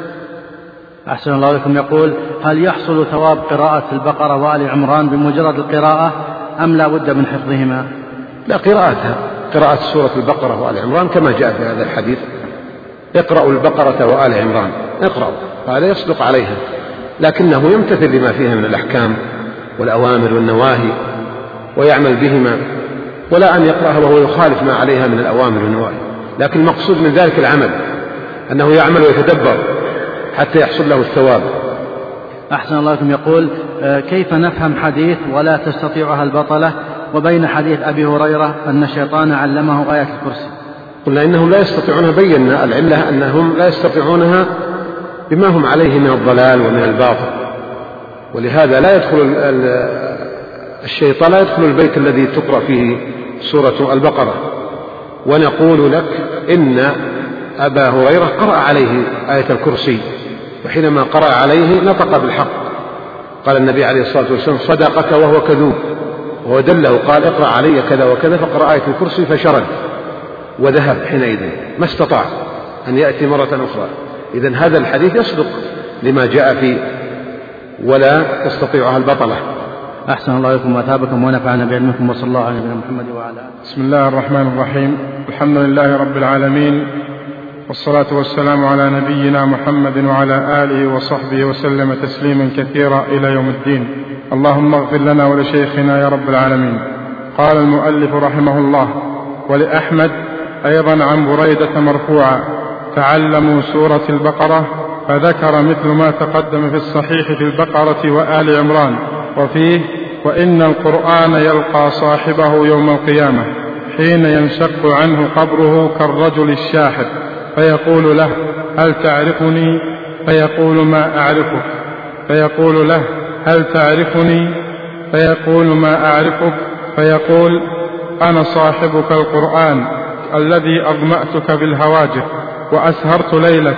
أحسن الله لكم. يقول: هل يحصل ثواب قراءة البقرة وآل عمران بمجرد القراءة أم لا بد من حفظهما؟ لا، قراءتها قراءة سورة البقرة وآل عمران كما جاء في هذا الحديث: اقرأوا البقرة وآل عمران، اقرأوا، هذا يصدق عليها، لكنه يمتثل لما فيها من الأحكام والأوامر والنواهي ويعمل بهما، ولا أن يقرأها وهو يخالف ما عليها من الأوامر والنواهي. لكن المقصود من ذلك العمل، أنه يعمل ويتدبر حتى يحصل له الثواب. أحسن الله لكم. يقول: كيف نفهم حديث ولا تستطيعها البطلة وبين حديث أبي هريرة أن الشيطان علمه آية الكرسي؟ قلنا إنهم لا يستطيعونها، بينا العلة أنهم لا يستطيعونها بما هم عليه من الضلال ومن الباطل، ولهذا لا يدخل الشيطان لا يدخل البيت الذي تقرأ فيه سورة البقرة. ونقول لك إن أبا هريرة قرأ عليه آية الكرسي، وحينما قرأ عليه نطق بالحق. قال النبي عليه الصلاة والسلام: صدقك وهو كذوب، وهو دله قال: اقرأ علي كذا وكذا، فقرأ آية الكرسي فشرد وذهب حينئذ، ما استطاع أن يأتي مرة أخرى. إذن هذا الحديث يصدق لما جاء فيه ولا تستطيعها البطلة. أحسن الله لكم وأثابكم ونفعنا بعلمكم، وصلى الله على نبينا محمد وعلى آله. بسم الله الرحمن الرحيم. الحمد لله رب العالمين، والصلاة والسلام على نبينا محمد وعلى آله وصحبه وسلم تسليما كثيرا إلى يوم الدين. اللهم اغفر لنا ولشيخنا يا رب العالمين. قال المؤلف رحمه الله: ولأحمد أيضا عن بريدة مرفوعا: تعلموا سورة البقرة، فذكر مثل ما تقدم في الصحيح في البقرة وآل عمران، وفيه: وإن القرآن يلقى صاحبه يوم القيامة حين ينشق عنه قبره كالرجل الشاحب، فيقول له: هل تعرفني؟ فيقول: ما أعرفك. فيقول له: هل تعرفني؟ فيقول: ما أعرفك. فيقول: أنا صاحبك القرآن الذي أظمأتك بالهواجر وأسهرت ليلك،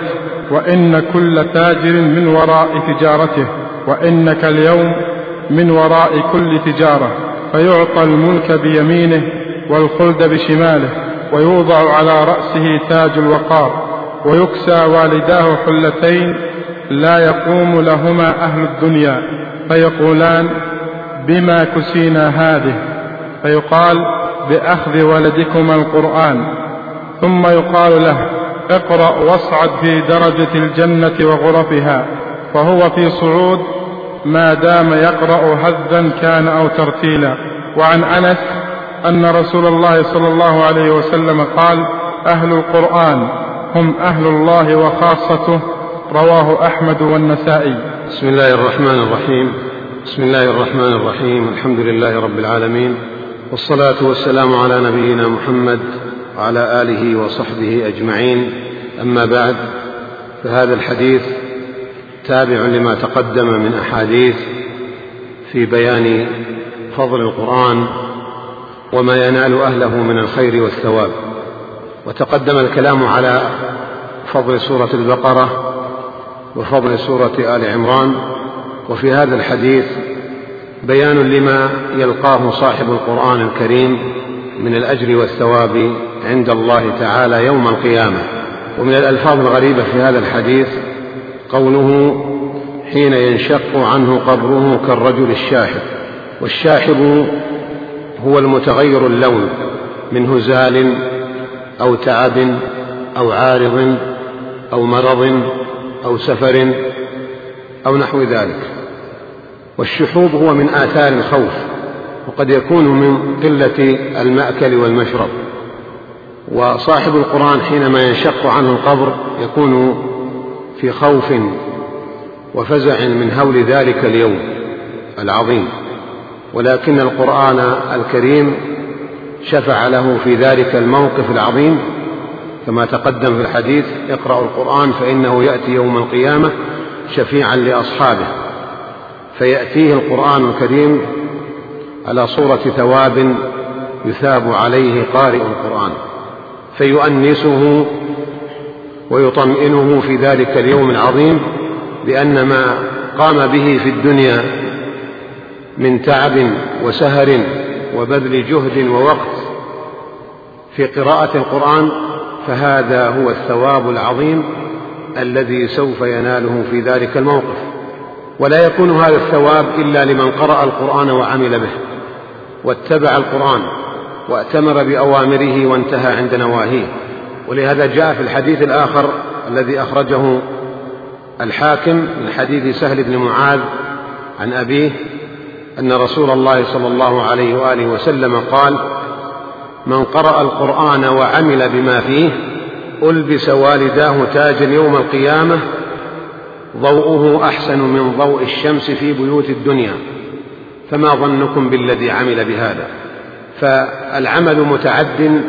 وإن كل تاجر من وراء تجارته، وإنك اليوم من وراء كل تجارة. فيعطى الملك بيمينه والخلد بشماله، ويوضع على رأسه تاج الوقار، ويكسى والداه حلتين لا يقوم لهما أهل الدنيا، فيقولان: بما كسينا هذه؟ فيقال: بأخذ ولدكما القرآن. ثم يقال له: اقرأ واصعد في درجة الجنة وغرفها، فهو في صعود ما دام يقرأ هذا كان أو ترتيلا. وعن أنس أن رسول الله صلى الله عليه وسلم قال: أهل القرآن هم أهل الله وخاصته. رواه أحمد والنسائي. بسم الله الرحمن الرحيم. بسم الله الرحمن الرحيم. الحمد لله رب العالمين، والصلاة والسلام على نبينا محمد وعلى آله وصحبه أجمعين. أما بعد، فهذا الحديث تابع لما تقدم من أحاديث في بيان فضل القرآن وما ينال أهله من الخير والثواب. وتقدم الكلام على فضل سورة البقرة وفضل سورة آل عمران، وفي هذا الحديث بيان لما يلقاه صاحب القرآن الكريم من الأجر والثواب عند الله تعالى يوم القيامة. ومن الألفاظ الغريبة في هذا الحديث قوله: حين ينشق عنه قبره كالرجل الشاحب. والشاحب هو المتغير اللون من هزال أو تعب أو عارض أو مرض أو سفر أو نحو ذلك. والشحوب هو من آثار الخوف، وقد يكون من قلة المأكل والمشرب. وصاحب القرآن حينما ينشق عنه القبر يكون في خوف وفزع من هول ذلك اليوم العظيم، ولكن القرآن الكريم شفع له في ذلك الموقف العظيم كما تقدم في الحديث: اقرأوا القرآن فإنه يأتي يوم القيامة شفيعا لأصحابه. فيأتيه القرآن الكريم على صورة ثواب يثاب عليه قارئ القرآن، فيؤنسه ويطمئنه في ذلك اليوم العظيم بأن ما قام به في الدنيا من تعب وسهر وبذل جهد ووقت في قراءة القرآن فهذا هو الثواب العظيم الذي سوف يناله في ذلك الموقف. ولا يكون هذا الثواب إلا لمن قرأ القرآن وعمل به واتبع القرآن وأتمر بأوامره وانتهى عند نواهيه. ولهذا جاء في الحديث الآخر الذي أخرجه الحاكم من حديث سهل بن معاذ عن أبيه أن رسول الله صلى الله عليه وآله وسلم قال: من قرأ القرآن وعمل بما فيه ألبس والداه تاجا يوم القيامة ضوءه أحسن من ضوء الشمس في بيوت الدنيا، فما ظنكم بالذي عمل بهذا؟ فالعمل متعد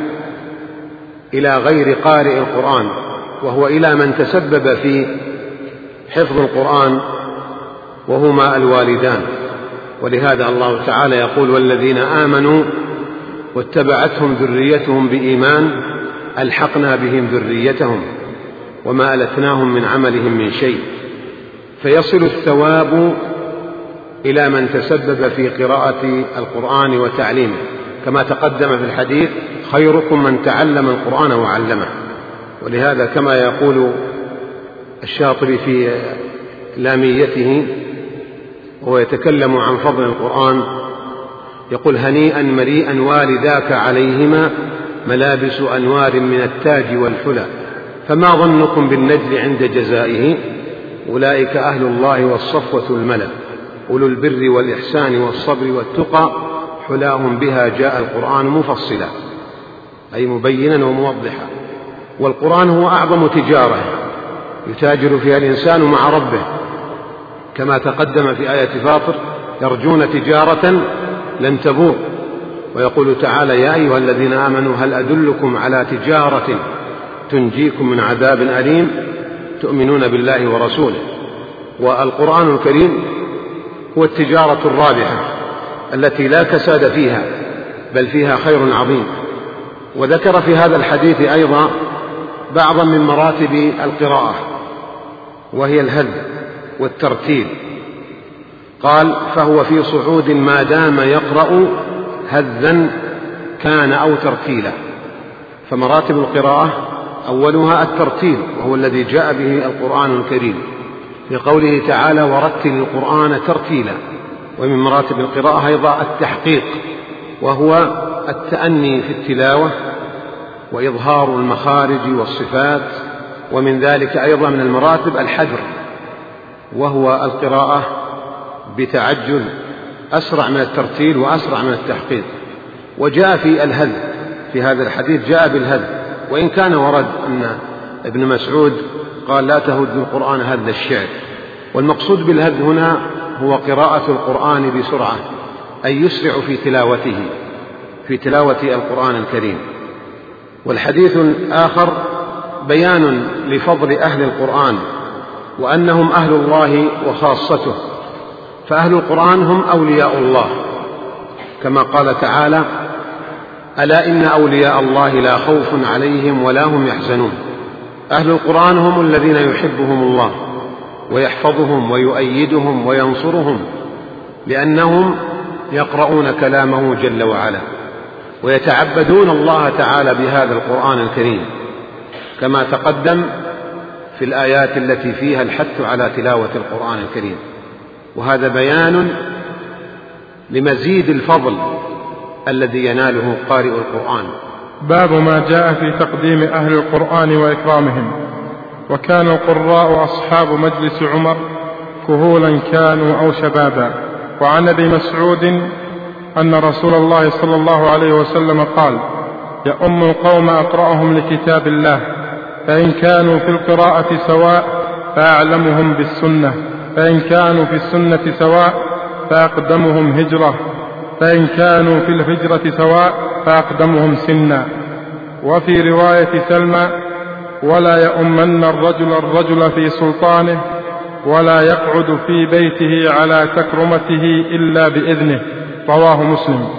إلى غير قارئ القرآن، وهو إلى من تسبب في حفظ القرآن وهما الوالدان. ولهذا الله تعالى يقول: والذين آمنوا واتبعتهم ذريتهم بإيمان ألحقنا بهم ذريتهم وما ألتناهم من عملهم من شيء. فيصل الثواب إلى من تسبب في قراءة القرآن وتعليمه، كما تقدم في الحديث: خيركم من تعلم القرآن وعلمه. ولهذا كما يقول الشاطبي في لاميته وهو يتكلم عن فضل القرآن يقول: هنيئا مريئا والداك عليهما ملابس أنوار من التاج والحلى، فما ظنكم بالنجل عند جزائه؟ أولئك أهل الله والصفوة الملأ، أولو البر والإحسان والصبر والتقى، حلاهم بها جاء القرآن مفصلا، أي مبينا وموضحا. والقرآن هو أعظم تجارة يتاجر فيها الإنسان مع ربه، كما تقدم في آية فاطر: يرجون تجارة لن تبور. ويقول تعالى: يا أيها الذين آمنوا هل أدلكم على تجارة تنجيكم من عذاب أليم تؤمنون بالله ورسوله. والقرآن الكريم هو التجارة الرابحة التي لا كساد فيها بل فيها خير عظيم. وذكر في هذا الحديث أيضا بعضا من مراتب القراءة وهي الهد والترتيل. قال: فهو في صعود ما دام يقرأ هذا كان أو ترتيلا. فمراتب القراءة أولها الترتيل، وهو الذي جاء به القرآن الكريم في قوله تعالى: ورتل القرآن ترتيلا. ومن مراتب القراءة أيضا التحقيق، وهو التأني في التلاوة وإظهار المخارج والصفات. ومن ذلك أيضا من المراتب الحذر، وهو القراءة بتعجل أسرع من الترتيل وأسرع من التحقيق. وجاء في الهذ في هذا الحديث جاء بالهذ، وإن كان ورد أن ابن مسعود قال: لا تهد القرآن هذ الشعر. والمقصود بالهذ هنا هو قراءة القرآن بسرعة، أي يسرع في تلاوته في تلاوة القرآن الكريم. والحديث الآخر بيان لفضل أهل القرآن وأنهم أهل الله وخاصته. فأهل القرآن هم أولياء الله، كما قال تعالى: ألا إن أولياء الله لا خوف عليهم ولا هم يحزنون. أهل القرآن هم الذين يحبهم الله ويحفظهم ويؤيدهم وينصرهم، لأنهم يقرؤون كلامه جل وعلا ويتعبدون الله تعالى بهذا القرآن الكريم، كما تقدم في الآيات التي فيها الحث على تلاوة القرآن الكريم. وهذا بيان لمزيد الفضل الذي يناله قارئ القرآن. باب ما جاء في تقديم أهل القرآن وإكرامهم. وكان القراء أصحاب مجلس عمر كهولا كانوا أو شبابا. وعن أبي مسعود أن رسول الله صلى الله عليه وسلم قال: يؤم القوم أقرأهم لكتاب الله، فإن كانوا في القراءة سواء فأعلمهم بالسنة، فإن كانوا في السنة سواء فأقدمهم هجرة، فإن كانوا في الهجرة سواء فأقدمهم سنا. وفي رواية سلمى: ولا يؤمن الرجل الرجل في سلطانه، ولا يقعد في بيته على تكرمته إلا بإذنه. رواه مسلم.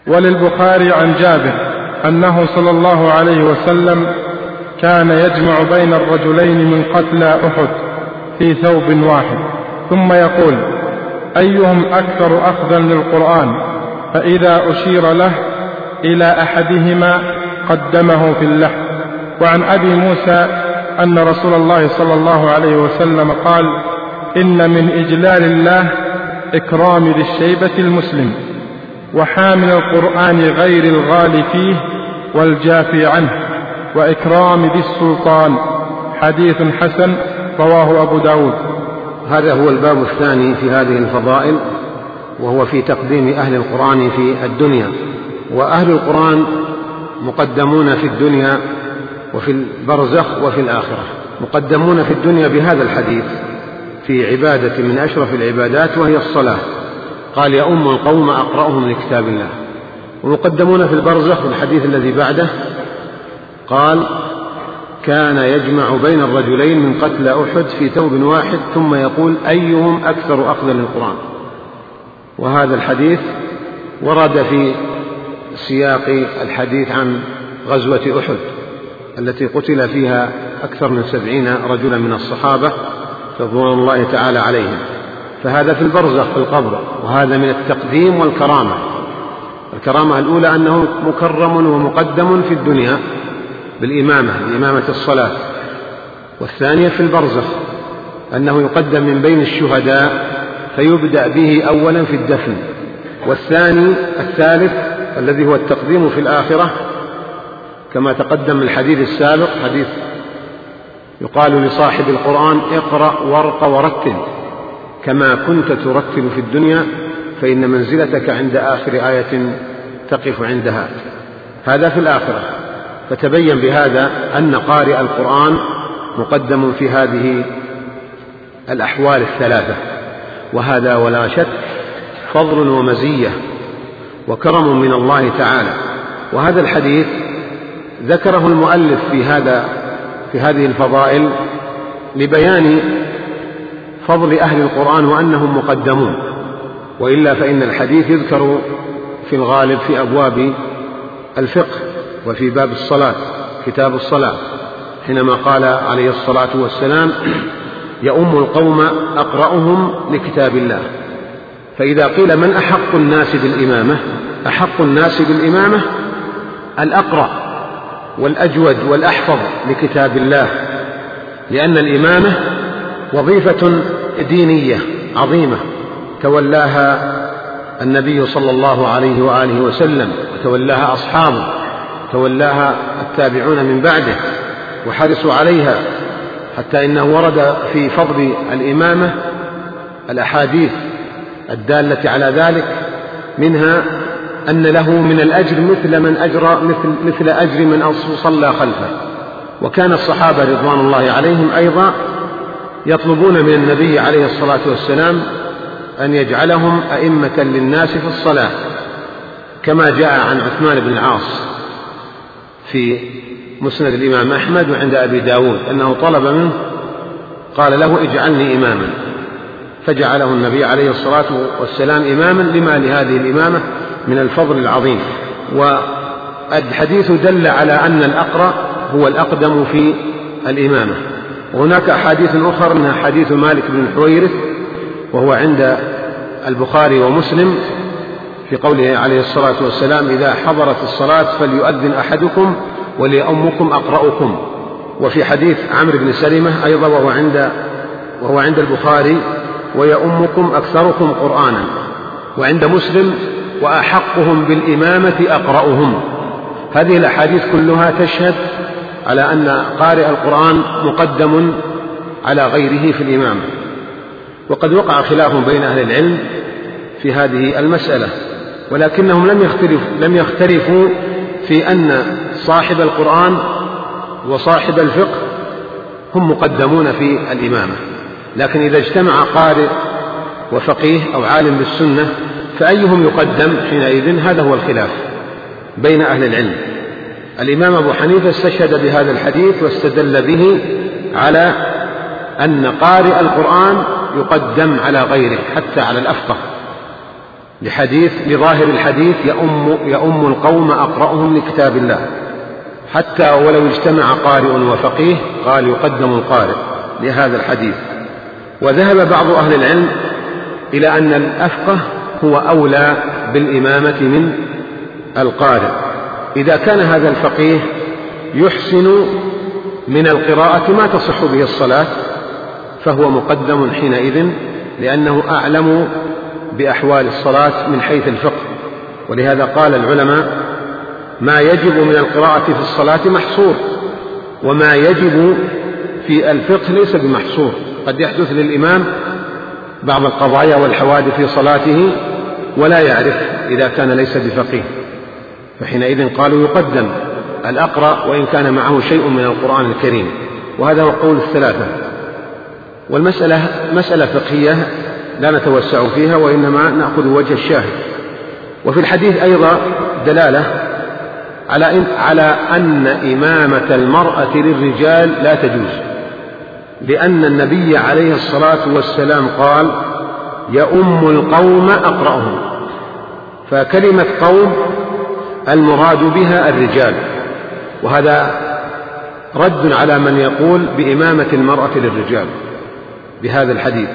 وللبخاري عن جابر أنه صلى الله عليه وسلم كان يجمع بين الرجلين من قتلى أحد في ثوب واحد ثم يقول: أيهم أكثر أخذا للقرآن؟ فإذا أشير له إلى أحدهما قدمه في اللحم. وعن أبي موسى أن رسول الله صلى الله عليه وسلم قال: إن من إجلال الله إكرام ذي الشيبة المسلم، وحامل القرآن غير الغالي فيه والجافي عنه، وإكرام ذي السلطان. حديث حسن رواه أبو داود. هذا هو الباب الثاني في هذه الفضائل، وهو في تقديم أهل القرآن في الدنيا. وأهل القرآن مقدمون في الدنيا وفي البرزخ وفي الآخرة. مقدمون في الدنيا بهذا الحديث في عبادة من أشرف العبادات وهي الصلاة، قال: يا أم القوم أقرأهم لكتاب الله. ومقدمون في البرزخ في الحديث الذي بعده، قال: كان يجمع بين الرجلين من قتل أحد في ثوب واحد ثم يقول: أيهم أكثر أخذا للقرآن. وهذا الحديث ورد في سياق الحديث عن غزوة أحد التي قتل فيها أكثر من سبعين رجلا من الصحابة رضوان الله تعالى عليهم. فهذا في البرزخ في القبر، وهذا من التقديم والكرامة. الكرامة الأولى أنه مكرم ومقدم في الدنيا بالإمامة، بإمامة الصلاة. والثانية في البرزخ أنه يقدم من بين الشهداء فيبدأ به أولا في الدفن. والثاني الثالث الذي هو التقديم في الآخرة كما تقدم الحديث السابق، حديث يقال لصاحب القرآن: اقرأ وارق ورتل كما كنت ترتل في الدنيا فإن منزلتك عند آخر آية تقف عندها. هذا في الآخرة. فتبين بهذا أن قارئ القرآن مقدم في هذه الأحوال الثلاثة، وهذا ولا شك فضل ومزية وكرم من الله تعالى. وهذا الحديث ذكره المؤلف في هذا في هذه الفضائل لبيان فضل أهل القرآن وأنهم مقدمون، وإلا فإن الحديث يذكر في الغالب في أبواب الفقه وفي باب الصلاة، كتاب الصلاة، حينما قال عليه الصلاة والسلام: يؤم القوم أقرأهم لكتاب الله. فإذا قيل من أحق الناس بالإمامة، أحق الناس بالإمامة الأقرأ والأجود والأحفظ لكتاب الله، لأن الإمامة وظيفة دينية عظيمة تولاها النبي صلى الله عليه وآله وسلم، وتولاها أصحابه، تولاها التابعون من بعده وحرصوا عليها، حتى إنه ورد في فضل الإمامة الأحاديث الدالة على ذلك، منها أن له من الأجر مثل من أجر مثل, مثل أجر من صلى خلفه. وكان الصحابة رضوان الله عليهم أيضا يطلبون من النبي عليه الصلاة والسلام أن يجعلهم أئمة للناس في الصلاة، كما جاء عن عثمان بن العاص في مسند الإمام أحمد وعند أبي داود أنه طلب منه، قال له: اجعلني إماما، فجعله النبي عليه الصلاة والسلام إماما لما لهذه الإمامة من الفضل العظيم. والحديث دل على أن الأقرأ هو الأقدم في الإمامة. وهناك أحاديث أخرى، منها حديث مالك بن الحويرث وهو عند البخاري ومسلم في قوله عليه الصلاة والسلام: إذا حضرت الصلاة فليؤذن أحدكم وليؤمكم أقرأكم. وفي حديث عمرو بن سلمة أيضا وهو عند, وهو عند البخاري: ويؤمكم أكثركم قرآنا. وعند مسلم: وأحقهم بالإمامة أقرأهم. هذه الأحاديث كلها تشهد على أن قارئ القرآن مقدم على غيره في الإمامة. وقد وقع خلاف بين أهل العلم في هذه المسألة، ولكنهم لم يختلفوا, لم يختلفوا في أن صاحب القرآن وصاحب الفقه هم مقدمون في الإمامة. لكن إذا اجتمع قارئ وفقيه أو عالم بالسنة فأيهم يقدم حينئذ؟ هذا هو الخلاف بين أهل العلم. الإمام أبو حنيفة استشهد بهذا الحديث واستدل به على أن قارئ القرآن يقدم على غيره حتى على الأفقه، لحديث لظاهر الحديث يؤم, يؤم القوم أقرأهم لكتاب الله، حتى ولو اجتمع قارئ وفقيه قال يقدم القارئ لهذا الحديث. وذهب بعض أهل العلم إلى أن الأفقه هو أولى بالإمامة من القارئ، إذا كان هذا الفقيه يحسن من القراءة ما تصح به الصلاة فهو مقدم حينئذ، لأنه أعلم بأحوال الصلاة من حيث الفقه. ولهذا قال العلماء ما يجب من القراءة في الصلاة محصور، وما يجب في الفقه ليس بمحصور. قد يحدث للإمام بعض القضايا والحوادث في صلاته ولا يعرف إذا كان ليس بفقيه، فحينئذ قالوا يقدم الأقرأ وإن كان معه شيء من القرآن الكريم. وهذا هو قول الثلاثة. والمسألة مسألة فقهية لا نتوسع فيها، وإنما نأخذ وجه الشاهد. وفي الحديث أيضا دلالة على إن, على أن إمامة المرأة للرجال لا تجوز، لأن النبي عليه الصلاة والسلام قال يؤم القوم أقرأهم، فكلمة قوم المراد بها الرجال، وهذا رد على من يقول بإمامة المرأة للرجال بهذا الحديث،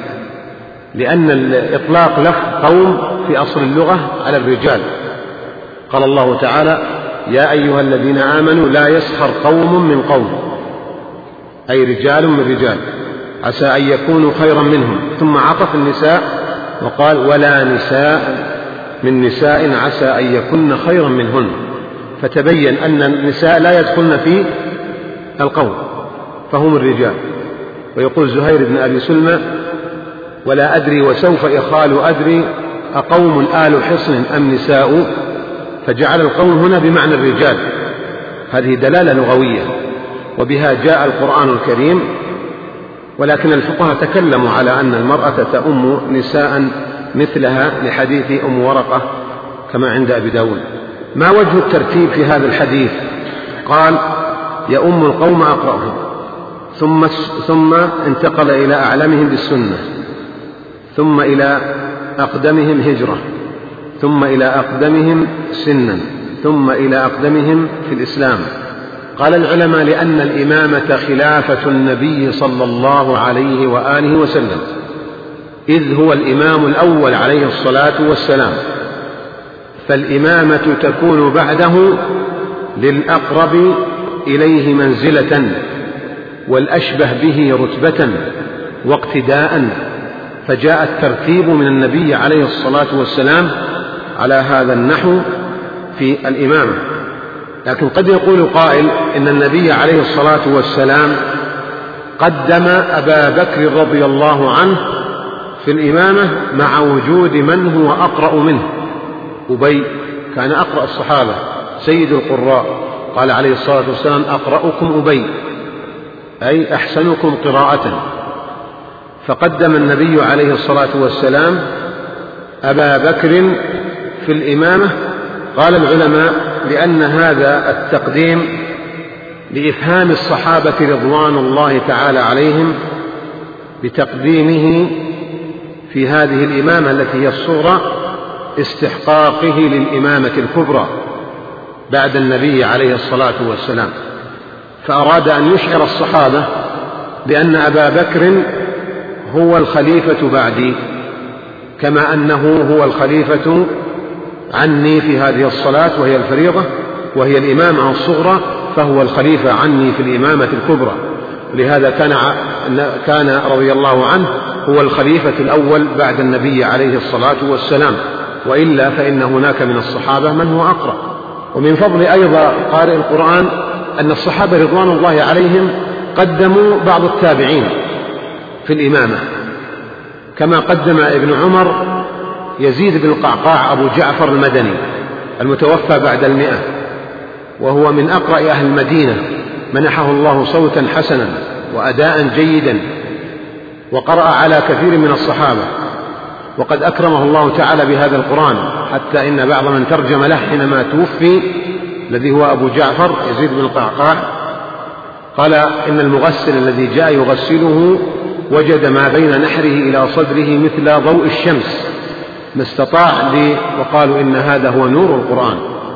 لأن إطلاق لفظ قوم في أصل اللغة على الرجال. قال الله تعالى يا أيها الذين آمنوا لا يسخر قوم من قوم، أي رجال من رجال عسى أن يكونوا خيرا منهم، ثم عطف النساء وقال ولا نساء من نساء عسى أن يكون خيرا منهن، فتبين أن النساء لا يدخلن في القوم فهم الرجال. ويقول زهير بن أبي سلمى ولا أدري وسوف إخال أدري أقوم آل حصن أم نساء، فجعل القوم هنا بمعنى الرجال. هذه دلالة لغوية وبها جاء القرآن الكريم، ولكن الفقهاء تكلموا على أن المرأة تؤم نساء مثلها لحديث أم ورقة كما عند أبي داود. ما وجه الترتيب في هذا الحديث؟ قال يؤم القوم أقرأهم، ثم, ثم انتقل إلى أعلمهم بالسنة، ثم إلى أقدمهم هجرة، ثم إلى أقدمهم سنا، ثم إلى أقدمهم في الإسلام. قال العلماء لأن الإمامة خلافة النبي صلى الله عليه وآله وسلم، إذ هو الإمام الأول عليه الصلاة والسلام، فالإمامة تكون بعده للأقرب إليه منزلة والأشبه به رتبة واقتداء، فجاء الترتيب من النبي عليه الصلاة والسلام على هذا النحو في الإمامة. لكن قد يقول قائل إن النبي عليه الصلاة والسلام قدم أبا بكر رضي الله عنه في الإمامة مع وجود من هو أقرأ منه. أبي كان أقرأ الصحابة سيد القراء، قال عليه الصلاة والسلام أقرأكم أبي أي أحسنكم قراءة، فقدم النبي عليه الصلاة والسلام أبا بكر في الإمامة. قال العلماء لأن هذا التقديم لإفهام الصحابة رضوان الله تعالى عليهم بتقديمه في هذه الإمامة التي هي الصغرى استحقاقه للإمامة الكبرى بعد النبي عليه الصلاة والسلام، فأراد أن يشعر الصحابة بأن أبا بكر هو الخليفة بعدي، كما أنه هو الخليفة عني في هذه الصلاة وهي الفريضة وهي الإمامة الصغرى، فهو الخليفة عني في الإمامة الكبرى. ولهذا كان كان رضي الله عنه هو الخليفة الأول بعد النبي عليه الصلاة والسلام، وإلا فإن هناك من الصحابة من هو أقرأ. ومن فضل أيضا قارئ القرآن أن الصحابة رضوان الله عليهم قدموا بعض التابعين في الإمامة، كما قدم ابن عمر يزيد بن القعقاع أبو جعفر المدني المتوفى بعد المئة، وهو من أقرأ أهل المدينة، منحه الله صوتا حسنا وأداء جيدا، وقرأ على كثير من الصحابة، وقد أكرمه الله تعالى بهذا القرآن، حتى إن بعض من ترجم له حينما توفي الذي هو أبو جعفر يزيد بن القعقاع قال إن المغسل الذي جاء يغسله وجد ما بين نحره إلى صدره مثل ضوء الشمس، ما استطاع لي، وقالوا إن هذا هو نور القرآن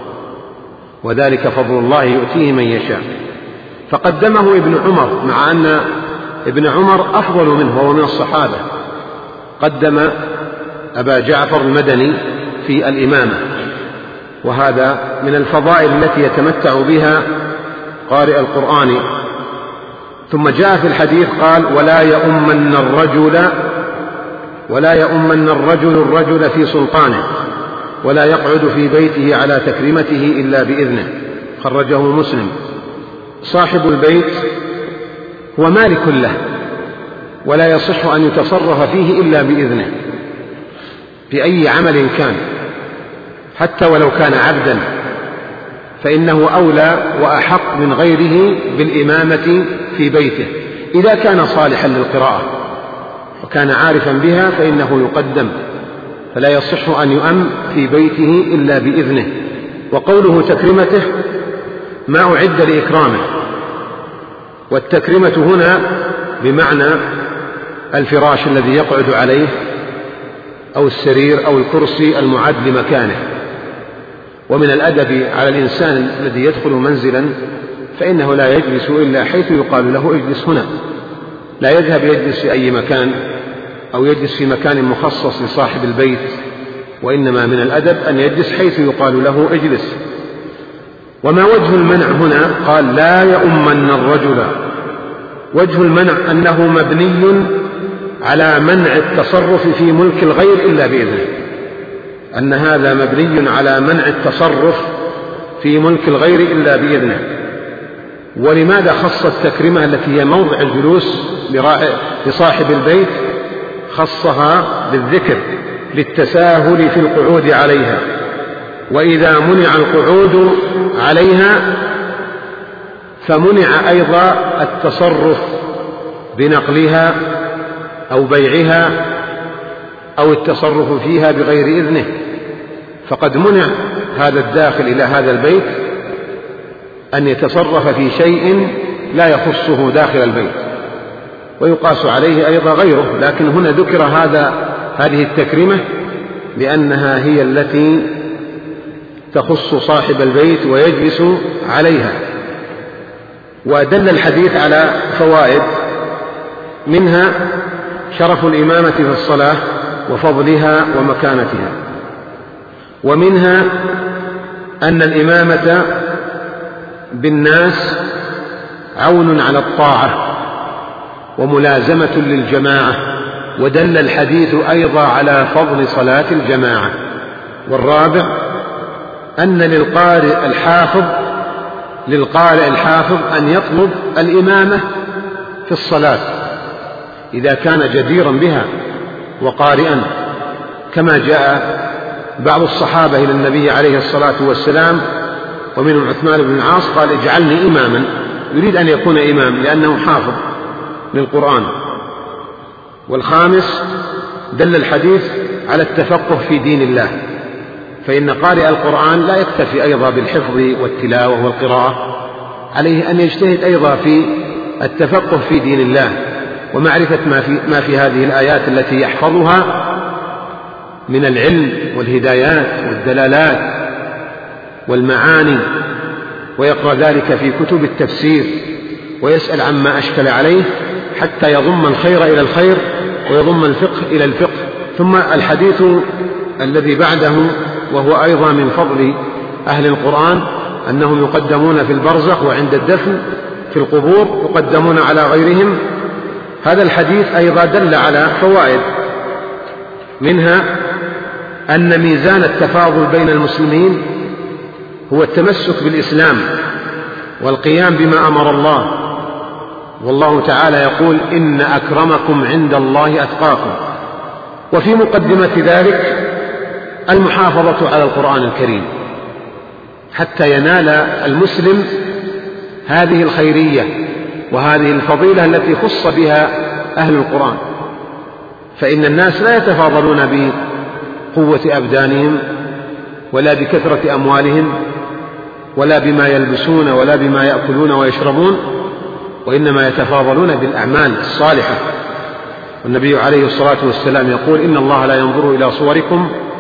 وذلك فضل الله يؤتيه من يشاء. فقدمه ابن عمر، مع أن ابن عمر أفضل منه وهو من الصحابة، قدم أبا جعفر المدني في الإمامة، وهذا من الفضائل التي يتمتع بها قارئ القرآن. ثم جاء في الحديث قال: ولا يؤمن الرجل ولا يؤمن الرجل الرجل في سلطانه، ولا يقعد في بيته على تكريمته إلا بإذنه. خرجه مسلم. صاحب البيت هو مالك له، ولا يصح أن يتصرف فيه إلا بإذنه في أي عمل كان، حتى ولو كان عبدا، فإنه أولى وأحق من غيره بالإمامة في بيته إذا كان صالحا للقراءة وكان عارفا بها، فإنه يقدم، فلا يصح أن يؤم في بيته إلا بإذنه. وقوله تكرمته ما أعد لإكرامه، والتكرمة هنا بمعنى الفراش الذي يقعد عليه أو السرير أو الكرسي المعد لمكانه. ومن الأدب على الإنسان الذي يدخل منزلا فإنه لا يجلس إلا حيث يقال له اجلس هنا، لا يذهب يجلس في أي مكان أو يجلس في مكان مخصص لصاحب البيت، وإنما من الأدب أن يجلس حيث يقال له اجلس. وما وجه المنع هنا؟ قال: لا يؤمن الرجل. وجه المنع أنه مبني على منع التصرف في ملك الغير إلا بإذنه، أن هذا مبني على منع التصرف في ملك الغير إلا بإذنه. ولماذا خص التكريمة التي هي موضع الجلوس لصاحب البيت، خصها بالذكر للتساهل في القعود عليها؟ وإذا منع القعود عليها فمنع أيضا التصرف بنقلها أو بيعها أو التصرف فيها بغير إذنه، فقد منع هذا الداخل إلى هذا البيت أن يتصرف في شيء لا يخصه داخل البيت، ويقاس عليه أيضا غيره. لكن هنا ذكر هذا هذه التكريمة لأنها هي التي تخص صاحب البيت ويجلس عليها. ودل الحديث على فوائد، منها شرف الإمامة في الصلاة وفضلها ومكانتها، ومنها أن الإمامة بالناس عون على الطاعة وملازمة للجماعة. ودل الحديث أيضا على فضل صلاة الجماعة. والرابع أن للقارئ الحافظ للقارئ الحافظ أن يطلب الإمامة في الصلاة إذا كان جديرا بها وقارئا، كما جاء بعض الصحابة إلى النبي عليه الصلاة والسلام ومنهم عثمان بن العاص قال: اجعلني إماما، يريد أن يكون إمام لأنه حافظ للقرآن. والخامس دل الحديث على التفقه في دين الله، فإن قارئ القرآن لا يكتفي أيضا بالحفظ والتلاوة والقراءة، عليه أن يجتهد أيضا في التفقه في دين الله ومعرفة ما في, ما في هذه الآيات التي يحفظها من العلم والهدايات والدلالات والمعاني، ويقرأ ذلك في كتب التفسير ويسأل عما أشكل عليه حتى يضم الخير إلى الخير ويضم الفقه إلى الفقه. ثم الحديث الذي بعده وهو أيضا من فضل أهل القرآن أنهم يقدمون في البرزخ وعند الدفن في القبور يقدمون على غيرهم. هذا الحديث أيضا دل على فوائد، منها أن ميزان التفاضل بين المسلمين هو التمسك بالإسلام والقيام بما أمر الله، والله تعالى يقول: إن أكرمكم عند الله أتقاكم. وفي مقدمة ذلك المحافظة على القرآن الكريم حتى ينال المسلم هذه الخيرية وهذه الفضيلة التي خص بها أهل القرآن. فإن الناس لا يتفاضلون بقوة أبدانهم ولا بكثرة أموالهم ولا بما يلبسون ولا بما يأكلون ويشربون، وإنما يتفاضلون بالأعمال الصالحة. والنبي عليه الصلاة والسلام يقول: إن الله لا ينظر إلى صوركم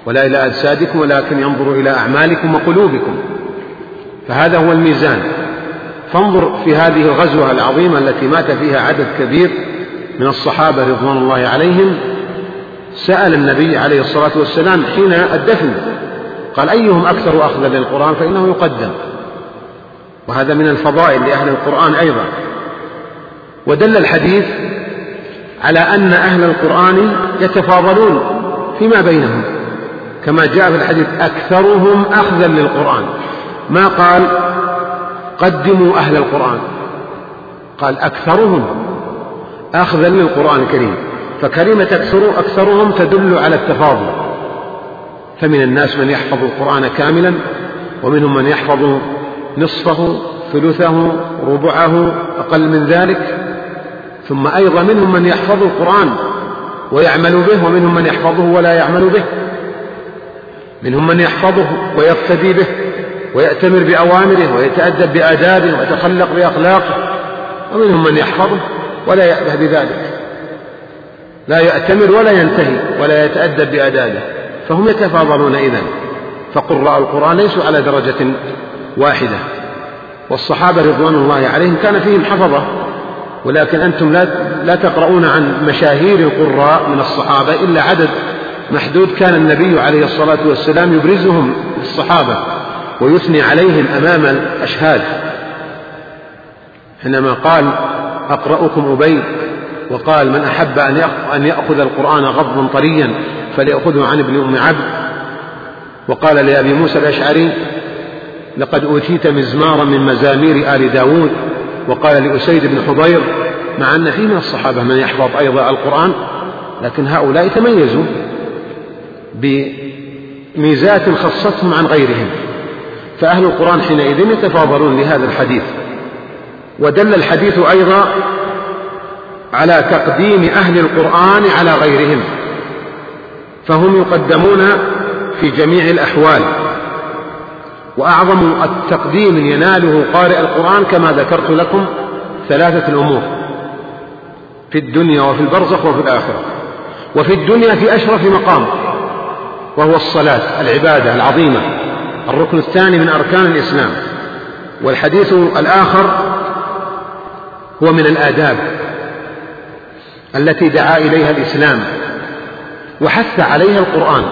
ولا إلى أجسادكم ولكن ينظر إلى أعمالكم وقلوبكم، فهذا هو الميزان. فانظر في هذه الغزوة العظيمة التي مات فيها عدد كبير من الصحابة رضوان الله عليهم، سأل النبي عليه الصلاة والسلام حين الدفن قال: أيهم أكثر أخذا للقرآن فإنه يقدم. وهذا من الفضائل لأهل القرآن أيضا. ودل الحديث على أن أهل القرآن يتفاضلون فيما بينهم، كما جاء في الحديث: أكثرهم أخذا للقرآن. ما قال قدموا أهل القرآن، قال أكثرهم أخذا للقرآن الكريم. فكلمة أكثر أكثرهم تدل على التفاضل. فمن الناس من يحفظ القرآن كاملا، ومنهم من يحفظ نصفه، ثلثه، ربعه، أقل من ذلك. ثم أيضا منهم من يحفظ القرآن ويعمل به، ومنهم من يحفظه ولا يعمل به. منهم من يحفظه ويقتدي به ويأتمر بأوامره ويتأدب بآدابه ويتخلق بأخلاقه، ومنهم من يحفظه ولا يأبه بذلك، لا يأتمر ولا ينتهي ولا يتأدب بآدابه. فهم يتفاضلون إذن. فقراء القرآن ليسوا على درجة واحدة. والصحابة رضوان الله عليهم كان فيهم حفظة، ولكن أنتم لا, لا تقرؤون عن مشاهير القراء من الصحابة إلا عدد محدود كان النبي عليه الصلاة والسلام يبرزهم للصحابة ويثني عليهم أمام الأشهاد، حينما قال: أقرأكم أبي، وقال: من أحب أن يأخذ القرآن غضا طريا فليأخذه عن ابن أم عبد. وقال لأبي موسى الأشعري: لقد أوتيت مزمارا من مزامير آل داود. وقال لأسيد بن حضير: مع أن فيه من الصحابة من يحفظ أيضا القرآن، لكن هؤلاء تميزوا بميزات خصتهم عن غيرهم. فأهل القرآن حينئذ يتفاضلون لهذا الحديث. ودل الحديث أيضا على تقديم أهل القرآن على غيرهم، فهم يقدمون في جميع الأحوال. وأعظم التقديم يناله قارئ القرآن كما ذكرت لكم ثلاثة الأمور: في الدنيا وفي البرزخ وفي الآخرة. وفي الدنيا في أشرف مقام، وهو الصلاة، العبادة العظيمة، الركن الثاني من أركان الإسلام. والحديث الآخر هو من الآداب التي دعا إليها الإسلام وحث عليها القرآن.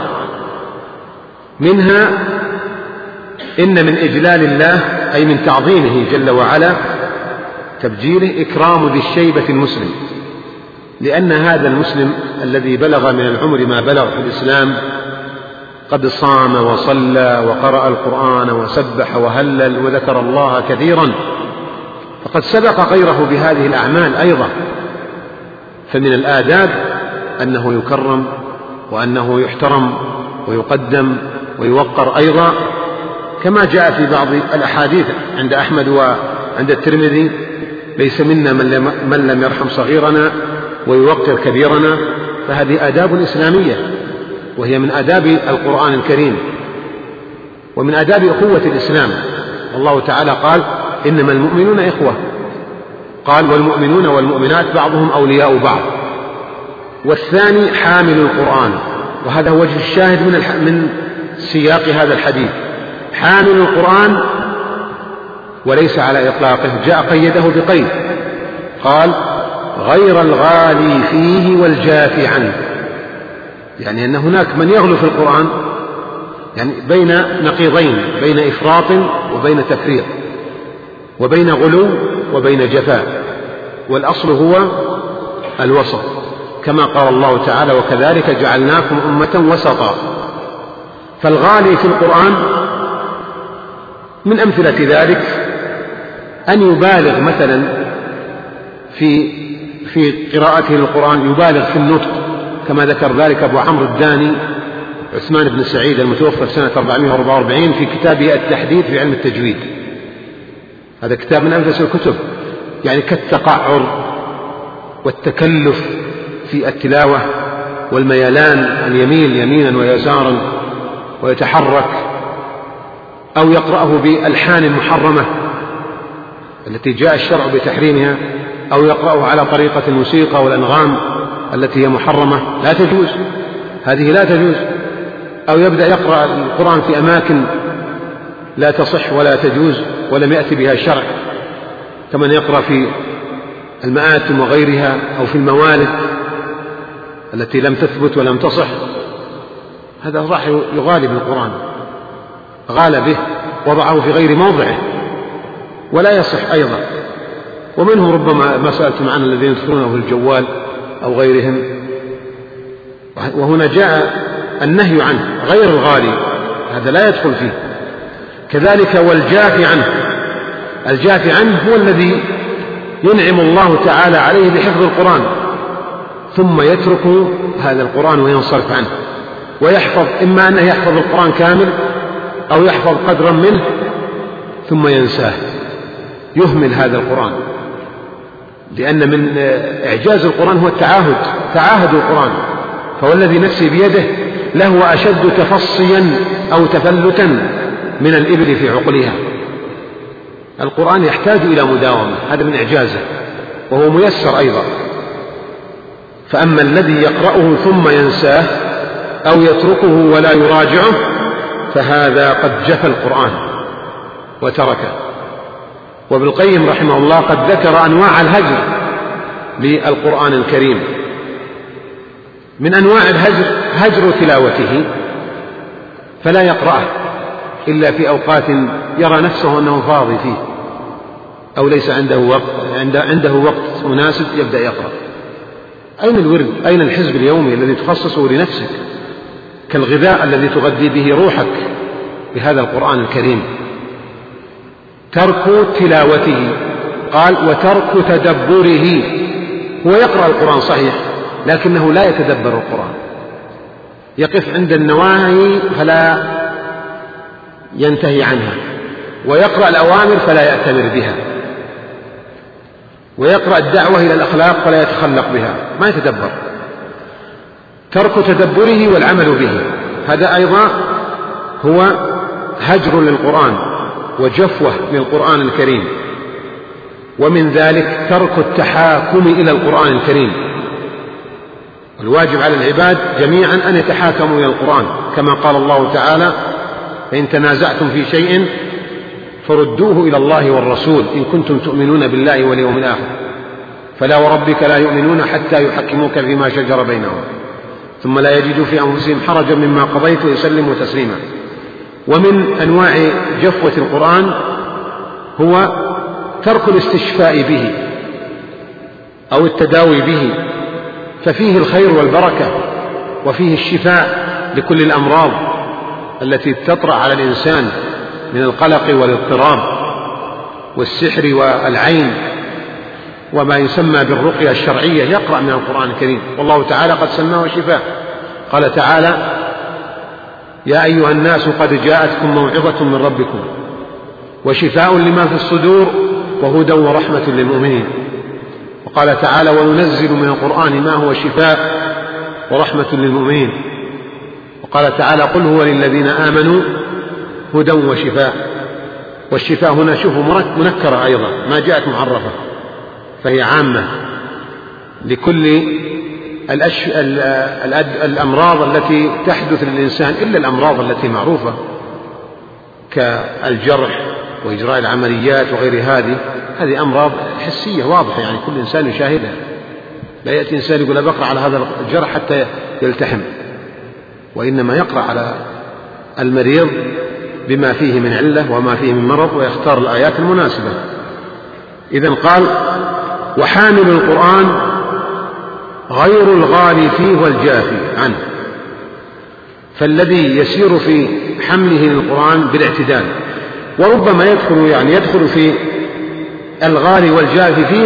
منها: إن من إجلال الله، أي من تعظيمه جل وعلا تبجيله، إكرام ذي الشيبة المسلم، لأن هذا المسلم الذي بلغ من العمر ما بلغ في الإسلام قد صام وصلى وقرأ القرآن وسبح وهلل وذكر الله كثيرا، فقد سبق غيره بهذه الأعمال أيضا. فمن الآداب أنه يكرم وأنه يحترم ويقدم ويوقر أيضا، كما جاء في بعض الأحاديث عند أحمد وعند الترمذي: ليس منا من لم يرحم صغيرنا ويوقر كبيرنا. فهذه آداب إسلامية، وهي من آداب القرآن الكريم ومن آداب أخوة الإسلام. الله تعالى قال: إنما المؤمنون إخوة. قال: والمؤمنون والمؤمنات بعضهم أولياء بعض. والثاني حامل القرآن، وهذا هو وجه الشاهد من من سياق هذا الحديث: حامل القرآن، وليس على إطلاقه، جاء قيده بقيد، قال: غير الغالي فيه والجافي عنه. يعني أن هناك من يغلو في القرآن، يعني بين نقيضين، بين إفراط وبين تفريط، وبين غلو وبين جفاء، والأصل هو الوسط، كما قال الله تعالى: وكذلك جعلناكم أمة وسطا. فالغالي في القرآن من أمثلة ذلك أن يبالغ مثلا في في قراءته للقرآن، يبالغ في النطق، كما ذكر ذلك أبو عمرو الداني عثمان بن سعيد المتوفى في سنة أربعمائة وأربعة وأربعين في كتابه التحديث في علم التجويد. هذا كتاب من أنفس الكتب، يعني كالتقعر والتكلف في التلاوة والميلان، أن يميل يمينا ويسارا ويتحرك، أو يقرأه بألحان محرمة التي جاء الشرع بتحريمها، أو يقرأه على طريقة الموسيقى والأنغام التي هي محرمة، لا تجوز، هذه لا تجوز. أو يبدأ يقرأ القرآن في أماكن لا تصح ولا تجوز ولم يأتي بها الشرع، كمن يقرأ في المآتم وغيرها أو في الموالد التي لم تثبت ولم تصح، هذا راح يغالي بالقرآن، غال به، وضعه في غير موضعه ولا يصح أيضا. ومنهم ربما ما سألتم عن الذين يدخلونه في الجوال أو غيرهم، وهنا جاء النهي عنه غير الغالي، هذا لا يدخل فيه. كذلك والجافي عنه، الجافي عنه هو الذي ينعم الله تعالى عليه بحفظ القرآن ثم يترك هذا القرآن وينصرف عنه، ويحفظ إما أنه يحفظ القرآن كامل أو يحفظ قدرا منه ثم ينساه، يهمل هذا القرآن، لأن من إعجاز القرآن هو التعاهد، تعاهد القرآن، فوالذي نفسي بيده لهو أشد تفصيا أو تفلتا من الإبل في عقلها. القرآن يحتاج إلى مداومة، هذا من إعجازه، وهو ميسر أيضا. فأما الذي يقرأه ثم ينساه أو يتركه ولا يراجعه فهذا قد جفى القرآن وتركه. وابن القيم رحمه الله قد ذكر أنواع الهجر للقرآن الكريم. من أنواع الهجر هجر تلاوته، فلا يقرأه إلا في أوقات يرى نفسه أنه فاضي فيه أو ليس عنده وقت عنده وقت مناسب يبدأ يقرأ. أين الورد؟ أين الحزب اليومي الذي تخصصه لنفسك كالغذاء الذي تغذي به روحك بهذا القرآن الكريم؟ ترك تلاوته، قال وترك تدبره. هو يقرأ القرآن صحيح لكنه لا يتدبر القرآن، يقف عند النواهي فلا ينتهي عنها، ويقرأ الأوامر فلا يأتمر بها، ويقرأ الدعوة إلى الأخلاق فلا يتخلق بها، ما يتدبر. ترك تدبره والعمل به، هذا أيضا هو هجر للقرآن وجفوة للقرآن الكريم. ومن ذلك ترك التحاكم إلى القرآن الكريم. الواجب على العباد جميعا أن يتحاكموا إلى القرآن، كما قال الله تعالى فإن تنازعتم في شيء فردوه إلى الله والرسول إن كنتم تؤمنون بالله واليوم الآخر فلا وربك لا يؤمنون حتى يحكموك فيما شجر بينهم ثم لا يجدوا في أنفسهم حرجا مما قضيت ويسلموا تسليما. ومن أنواع جفوة القرآن هو ترك الاستشفاء به أو التداوي به، ففيه الخير والبركة وفيه الشفاء لكل الأمراض التي تطرأ على الإنسان من القلق والاضطراب والسحر والعين وما يسمى بالرقية الشرعية، يقرأ من القرآن الكريم، والله تعالى قد سماه شفاء. قال تعالى يا أيها الناس قد جاءتكم موعظة من ربكم وشفاء لما في الصدور وهدى ورحمة للمؤمنين. وقال تعالى وننزل من القرآن ما هو شفاء ورحمة للمؤمنين. وقال تعالى قل هو للذين آمنوا هدى وشفاء. والشفاء هنا شوفوا منكرة أيضا، ما جاءت معرفة، فهي عامة لكل الأش... الأمراض التي تحدث للإنسان إلا الأمراض التي معروفة كالجرح وإجراء العمليات وغير هذه، هذه أمراض حسية واضحة، يعني كل إنسان يشاهدها، لا يأتي إنسان يقول بقرأ على هذا الجرح حتى يلتحم، وإنما يقرأ على المريض بما فيه من علة وما فيه من مرض ويختار الآيات المناسبة. إذن قال وحامل القرآن غير الغالي فيه والجافي عنه، فالذي يسير في حمله للقرآن بالاعتدال. وربما يدخل يعني يدخل في الغالي والجافي فيه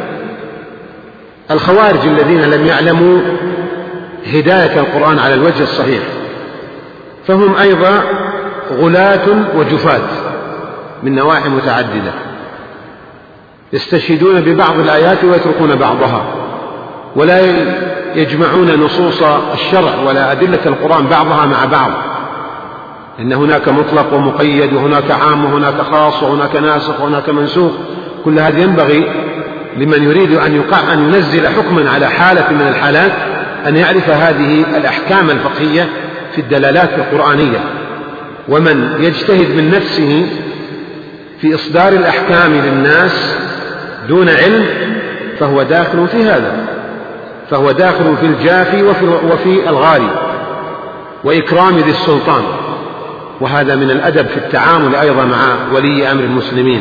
الخوارج الذين لم يعلموا هداية القرآن على الوجه الصحيح، فهم أيضا غلاة وجفاة من نواحي متعددة، يستشهدون ببعض الآيات ويتركون بعضها، ولا يجمعون نصوص الشرع ولا أدلة القرآن بعضها مع بعض، إن هناك مطلق ومقيد وهناك عام وهناك خاص وهناك ناسخ وهناك منسوخ. كل هذا ينبغي لمن يريد أن يقع أن ينزل حكما على حالة من الحالات أن يعرف هذه الأحكام الفقهية في الدلالات القرآنية، ومن يجتهد من نفسه في إصدار الأحكام للناس دون علم فهو داخل في هذا، فهو داخل في الجافي وفي الغالي وإكرام ذي السلطان. وهذا من الأدب في التعامل أيضا مع ولي أمر المسلمين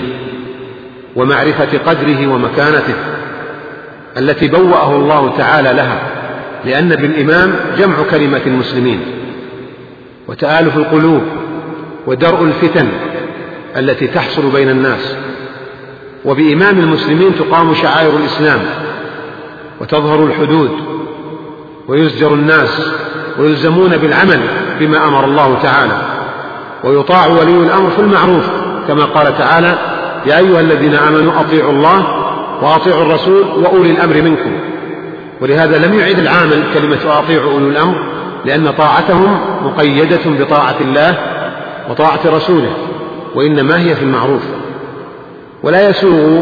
ومعرفة قدره ومكانته التي بوأه الله تعالى لها، لأن بالإمام جمع كلمة المسلمين وتآلف القلوب ودرء الفتن التي تحصل بين الناس، وبإمام المسلمين تقام شعائر الإسلام وتظهر الحدود ويزجر الناس ويلزمون بالعمل بما أمر الله تعالى، ويطاع ولي الأمر في المعروف كما قال تعالى: يا أيها الذين آمنوا أطيعوا الله وأطيعوا الرسول وأولي الأمر منكم. ولهذا لم يعد العامل كلمة أطيعوا أولي الأمر، لأن طاعتهم مقيدة بطاعة الله وطاعة رسوله، وإنما هي في المعروف. ولا يسوغ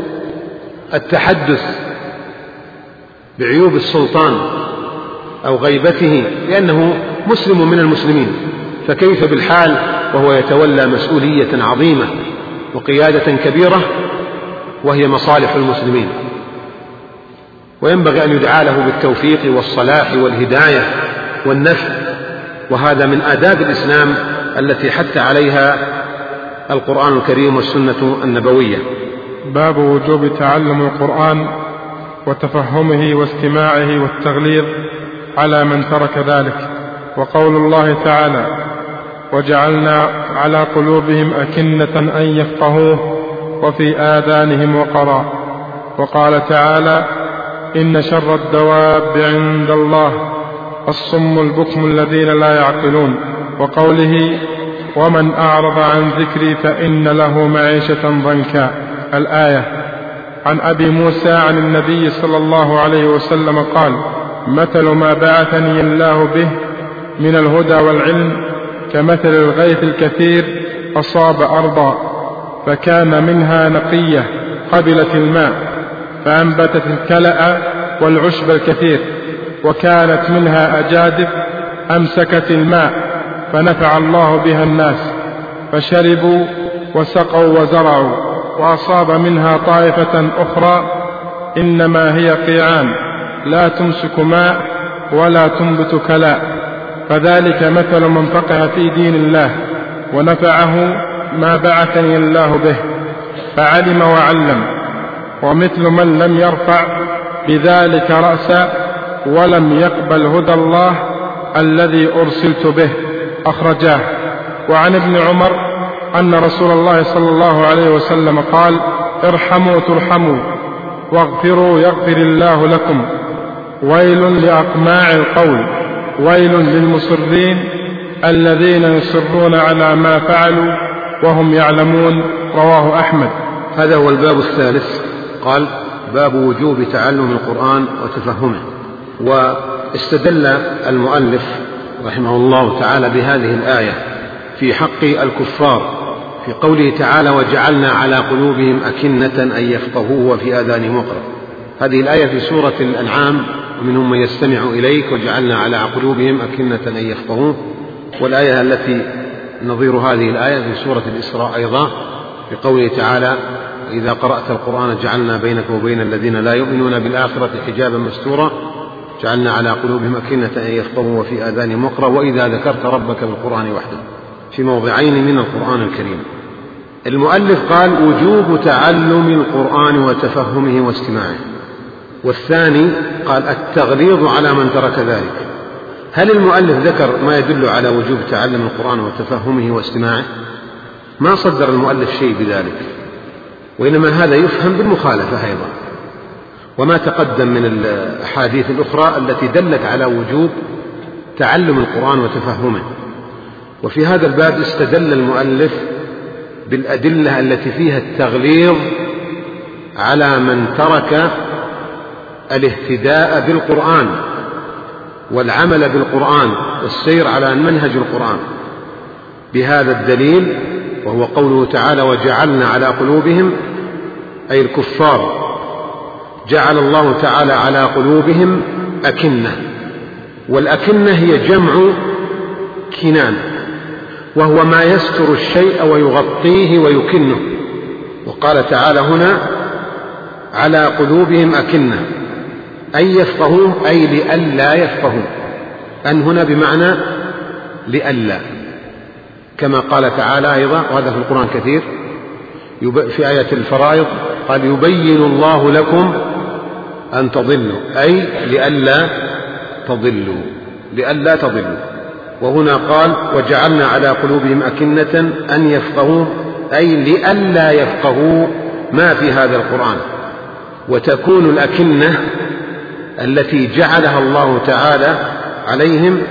التحدث بعيوب السلطان أو غيبته لأنه مسلم من المسلمين، فكيف بالحال وهو يتولى مسؤولية عظيمة وقيادة كبيرة وهي مصالح المسلمين. وينبغي أن يدعى له بالتوفيق والصلاح والهداية والنفع، وهذا من آداب الإسلام التي حث عليها القرآن الكريم والسنة النبوية. باب وجوب تعلم القرآن وتفهمه واستماعه والتغليظ على من ترك ذلك. وقول الله تعالى: وجعلنا على قلوبهم أكنة أن يفقهوه وفي آذانهم وقرا. وقال تعالى: إن شر الدواب عند الله الصم البكم الذين لا يعقلون. وقوله: ومن أعرض عن ذكري فإن له معيشة ضنكا. الآية. عن أبي موسى عن النبي صلى الله عليه وسلم قال: مثل ما بعثني الله به من الهدى والعلم كمثل الغيث الكثير أصاب أرضا فكان منها نقية قبلت الماء فأنبتت الكلأ والعشب الكثير، وكانت منها أجادب أمسكت الماء فنفع الله بها الناس فشربوا وسقوا وزرعوا. وأصاب منها طائفة أخرى إنما هي قيعان لا تمسك ماء ولا تنبت كلاء. فذلك مثل من فقه في دين الله ونفعه ما بعثني الله به فعلم وعلم، ومثل من لم يرفع بذلك رأسا ولم يقبل هدى الله الذي أرسلت به. أخرجاه. وعن ابن عمر أن رسول الله صلى الله عليه وسلم قال: ارحموا ترحموا واغفروا يغفر الله لكم، ويل لأقماع القول، ويل للمصرين الذين يصرون على ما فعلوا وهم يعلمون. رواه أحمد. هذا هو الباب الثالث. قال: باب وجوب تعلم القرآن وتفهمه. واستدل المؤلف رحمه الله تعالى بهذه الآية في حق الكفار في قوله تعالى: وجعلنا على قلوبهم أكنة أن يفقهوه وفي آذانهم وقرا. هذه الآية في سورة الأنعام: ومنهم من يستمع إليك وجعلنا على قلوبهم أكنة أن يفقهوه. والآية التي نظير هذه الآية في سورة الإسراء أيضا في قوله تعالى: إذا قرأت القرآن جعلنا بينك وبين الذين لا يؤمنون بالآخرة حجابا مستورا جعلنا على قلوبهم أكنة أن يفقهوا وفي آذانهم وقرا. وإذا ذكرت ربك بالقرآن وحده، في موضعين من القرآن الكريم. المؤلف قال: وجوب تعلم القرآن وتفهمه واستماعه. والثاني قال: التغليظ على من ترك ذلك. هل المؤلف ذكر ما يدل على وجوب تعلم القرآن وتفهمه واستماعه؟ ما صدر المؤلف شيء بذلك، وإنما هذا يفهم بالمخالفة أيضا، وما تقدم من الأحاديث الأخرى التي دلت على وجوب تعلم القرآن وتفهمه. وفي هذا الباب استدل المؤلف بالأدلة التي فيها التغليظ على من ترك الاهتداء بالقرآن والعمل بالقرآن والسير على منهج القرآن بهذا الدليل، وهو قوله تعالى: وجعلنا على قلوبهم، أي الكفار جعل الله تعالى على قلوبهم أكنة. والأكنة هي جمع كنان، وهو ما يستر الشيء ويغطيه ويكنه. وقال تعالى هنا على قلوبهم أكنة أن يفقهوه، أي لئلا يفقهوا. أن هنا بمعنى لئلا، كما قال تعالى أيضا، وهذا في القرآن كثير في آية الفرائض، قال يبين الله لكم أن تضلوا، أي لئلا تضلوا، لئلا تضلوا. وهنا قال وجعلنا على قلوبهم أكنة أن يفقهوا، أي لئلا يفقهوا ما في هذا القرآن. وتكون الأكنة التي جعلها الله تعالى عليهم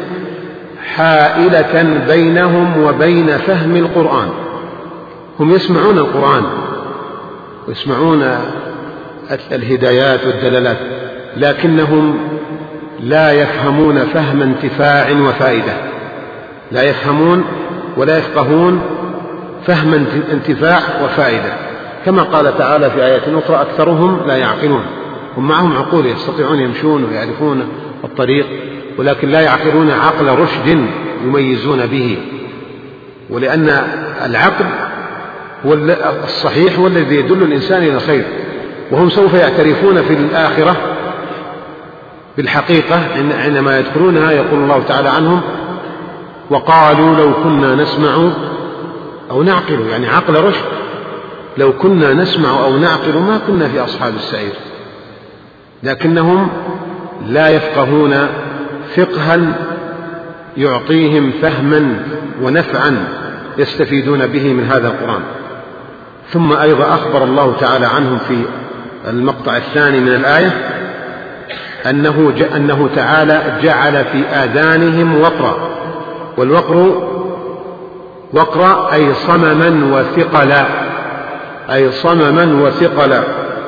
حائلة بينهم وبين فهم القرآن. هم يسمعون القرآن ويسمعون الهدايات والدلالات، لكنهم لا يفهمون فهم انتفاع وفائدة، لا يفهمون ولا يفقهون فهم انتفاع وفائدة، كما قال تعالى في آية أخرى أكثرهم لا يعقلون. هم معهم عقول يستطيعون يمشون ويعرفون الطريق، ولكن لا يعقلون عقل رشد يميزون به. ولأن العقل هو الصحيح هو الذي يدل الإنسان إلى الخير، وهم سوف يعترفون في الآخرة بالحقيقة عندما يدخلونها. يقول الله تعالى عنهم وقالوا لو كنا نسمع أو نعقل، يعني عقل رشد، لو كنا نسمع أو نعقل ما كنا في أصحاب السعير. لكنهم لا يفقهون فقها يعطيهم فهما ونفعا يستفيدون به من هذا القرآن. ثم أيضا أخبر الله تعالى عنهم في المقطع الثاني من الآية أنه, أنه تعالى جعل في آذانهم وقرا، والوقر وقرا أي صمما وثقلا، أي صمما وثقلا،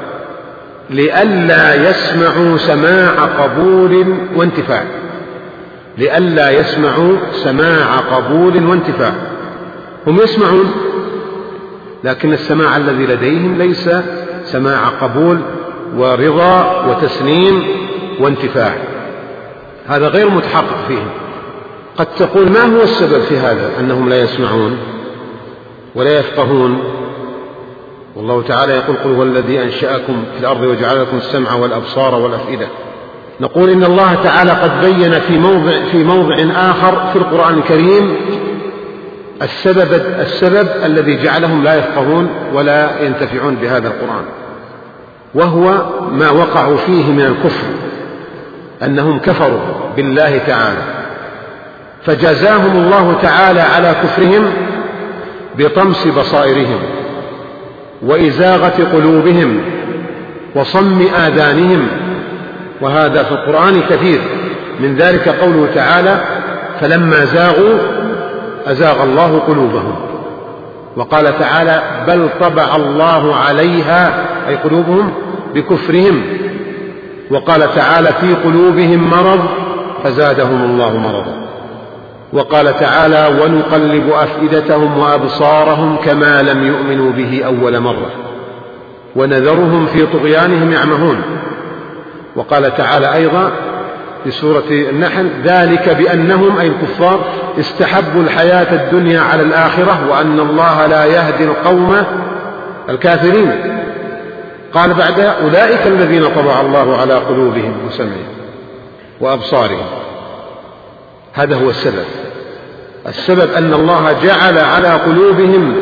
لئلا يسمعوا سماع قبول وانتفاع، لئلا يسمعوا سماع قبول وانتفاع. هم يسمعون، لكن السماع الذي لديهم ليس سماع قبول ورضا وتسليم وانتفاع، هذا غير متحقق فيهم. قد تقول ما هو السبب في هذا أنهم لا يسمعون ولا يفقهون؟ والله تعالى يقول قل هو الذي أنشأكم في الأرض وجعل لكم السمع والأبصار والأفئدة. نقول إن الله تعالى قد بين في موضع, في موضع آخر في القرآن الكريم السبب, السبب الذي جعلهم لا يفقهون ولا ينتفعون بهذا القرآن، وهو ما وقعوا فيه من الكفر، أنهم كفروا بالله تعالى، فجزاهم الله تعالى على كفرهم بطمس بصائرهم وإزاغة قلوبهم وصم آذانهم. وهذا في القرآن كثير، من ذلك قوله تعالى فلما زاغوا أزاغ الله قلوبهم. وقال تعالى بل طبع الله عليها، أي قلوبهم، بكفرهم. وقال تعالى في قلوبهم مرض فزادهم الله مرضا. وقال تعالى ونقلب أفئدتهم وأبصارهم كما لم يؤمنوا به أول مرة ونذرهم في طغيانهم يعمهون. وقال تعالى أيضا في سورة النحل ذلك بأنهم، أي الكفار، استحبوا الحياة الدنيا على الآخرة وأن الله لا يهدي القوم الكافرين. قال بعدها أولئك الذين طبع الله على قلوبهم وسمعهم وأبصارهم. هذا هو السبب. السبب أن الله جعل على قلوبهم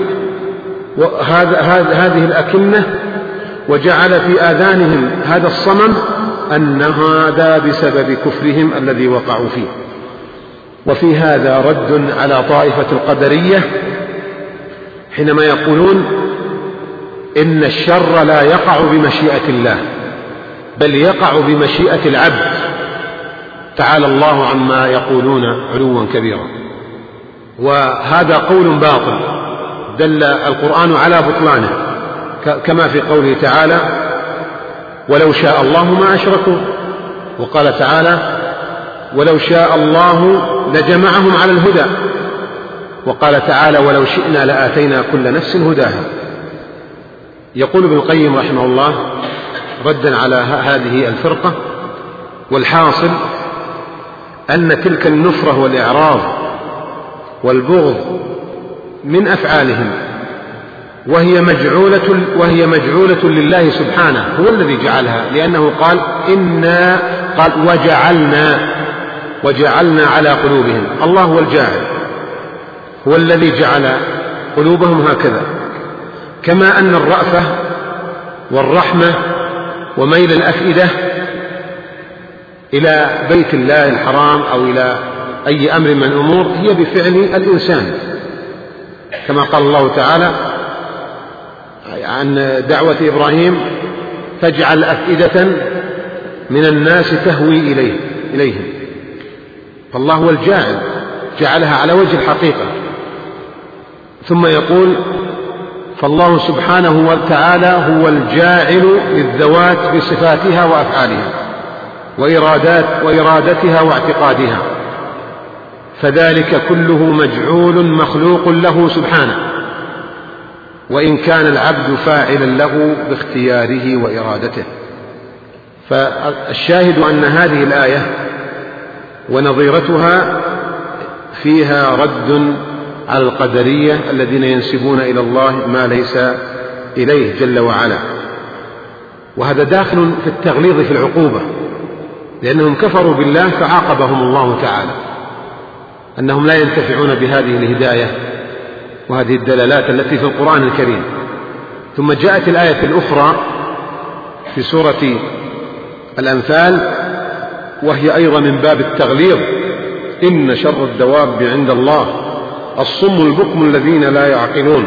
هذه الأكنة وجعل في آذانهم هذا الصمم، أن هذا بسبب كفرهم الذي وقعوا فيه. وفي هذا رد على طائفة القدرية حينما يقولون إن الشر لا يقع بمشيئة الله بل يقع بمشيئة العبد، تعالى الله عما يقولون علوا كبيرا. وهذا قول باطل دل القرآن على بطلانه، كما في قوله تعالى ولو شاء الله ما أشركوا. وقال تعالى ولو شاء الله لجمعهم على الهدى. وقال تعالى ولو شئنا لآتينا كل نفس هداها. يقول ابن القيم رحمه الله ردا على هذه الفرقة والحاصل أن تلك النفرة والإعراض والبغض من أفعالهم، وهي مجعولة, وهي مجعولة لله سبحانه، هو الذي جعلها، لأنه قال إنا قال وجعلنا وجعلنا على قلوبهم. الله هو الجاعل، هو الذي جعل قلوبهم هكذا. كما أن الرأفة والرحمة وميل الأفئدة إلى بيت الله الحرام أو إلى أي أمر من الأمور هي بفعل الإنسان، كما قال الله تعالى عن دعوة إبراهيم فاجعل أفئدة من الناس تهوي إليه إليهم. فالله هو الجاعل، جعلها على وجه الحقيقة. ثم يقول فالله سبحانه وتعالى هو الجاعل للذوات بصفاتها وأفعالها وإرادات وإرادتها واعتقادها، فذلك كله مجعول مخلوق له سبحانه، وإن كان العبد فاعلا له باختياره وإرادته. فالشاهد أن هذه الآية ونظيرتها فيها رد على القدرية الذين ينسبون إلى الله ما ليس إليه جل وعلا، وهذا داخل في التغليظ في العقوبة، لأنهم كفروا بالله فعاقبهم الله تعالى أنهم لا ينتفعون بهذه الهداية وهذه الدلالات التي في القرآن الكريم. ثم جاءت الآية الأخرى في سورة الأنفال وهي أيضا من باب التغليظ: إن شر الدواب عند الله الصم البكم الذين لا يعقلون.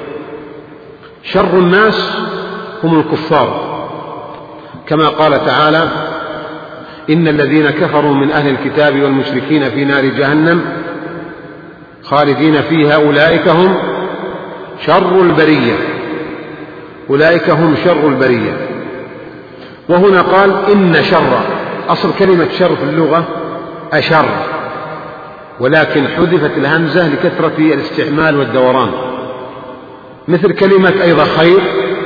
شر الناس هم الكفار، كما قال تعالى: إن الذين كفروا من أهل الكتاب والمشركين في نار جهنم خالدين فيها أولئك هم شر البرية أولئك هم شر البرية. وهنا قال إن شر، أصل كلمة شر في اللغة أشر، ولكن حذفت الهمزة لكثرة الاستعمال والدوران، مثل كلمة أيضا خير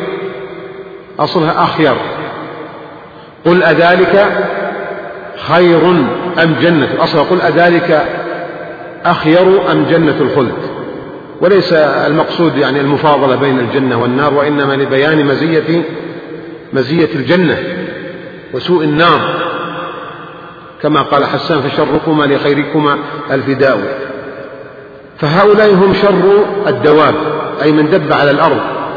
أصلها أخير. قل أذلك خير أم جنة، أصلها قل أذلك أخير أم جنة الخلد، وليس المقصود يعني المفاضلة بين الجنة والنار، وإنما لبيان مزية مزية الجنة وسوء النار، كما قال حسان: فشركما لخيركما الفداء. فهؤلاء هم شر الدواب، أي من دب على الأرض،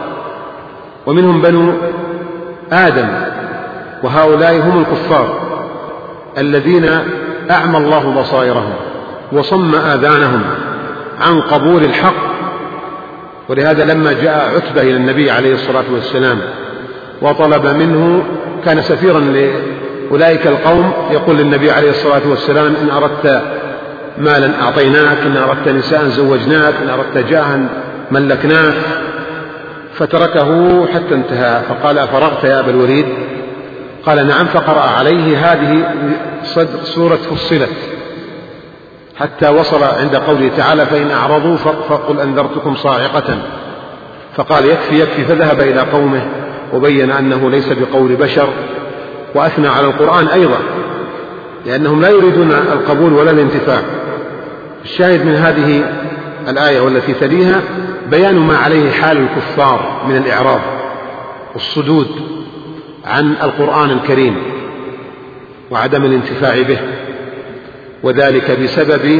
ومنهم بنو آدم، وهؤلاء هم الكفار الذين أعمى الله بصائرهم وصم آذانهم عن قبول الحق. ولهذا لما جاء عتبة إلى النبي عليه الصلاة والسلام وطلب منه، كان سفيرا لأولئك القوم، يقول للنبي عليه الصلاة والسلام: إن أردت مالا أعطيناك، إن أردت نساء زوجناك، إن أردت جاها ملكناك. فتركه حتى انتهى، فقال: أفرغت يا أبا الوليد؟ قال: نعم. فقرأ عليه هذه صدر سورة فصلت حتى وصل عند قوله تعالى: فإن أعرضوا فقل أنذرتكم صاعقة. فقال: يكفي يكفي، فذهب إلى قومه وبين أنه ليس بقول بشر، وأثنى على القرآن أيضا، لأنهم لا يريدون القبول ولا الانتفاع. الشاهد من هذه الآية والتي تليها بيان ما عليه حال الكفار من الإعراض والصدود عن القرآن الكريم وعدم الانتفاع به، وذلك بسبب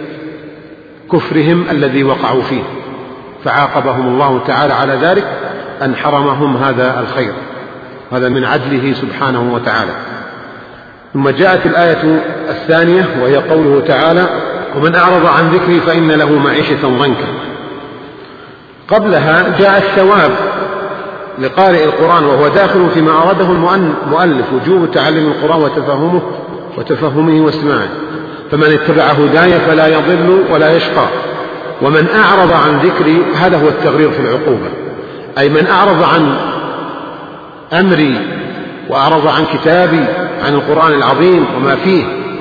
كفرهم الذي وقعوا فيه، فعاقبهم الله تعالى على ذلك أن حرمهم هذا الخير، هذا من عدله سبحانه وتعالى. ثم جاءت الآية الثانية وهي قوله تعالى: ومن أعرض عن ذكري فإن له معيشة ضنكا. قبلها جاء الثواب لقارئ القرآن، وهو داخل فيما أراده المؤلف: وجوب تعلم القرآن وتفهمه وتفهمه واستماعه، فمن اتبع هداي فلا يضل ولا يشقى. ومن أعرض عن ذكري، هذا هو التغرير في العقوبة، أي من أعرض عن أمري وأعرض عن كتابي، عن القرآن العظيم وما فيه،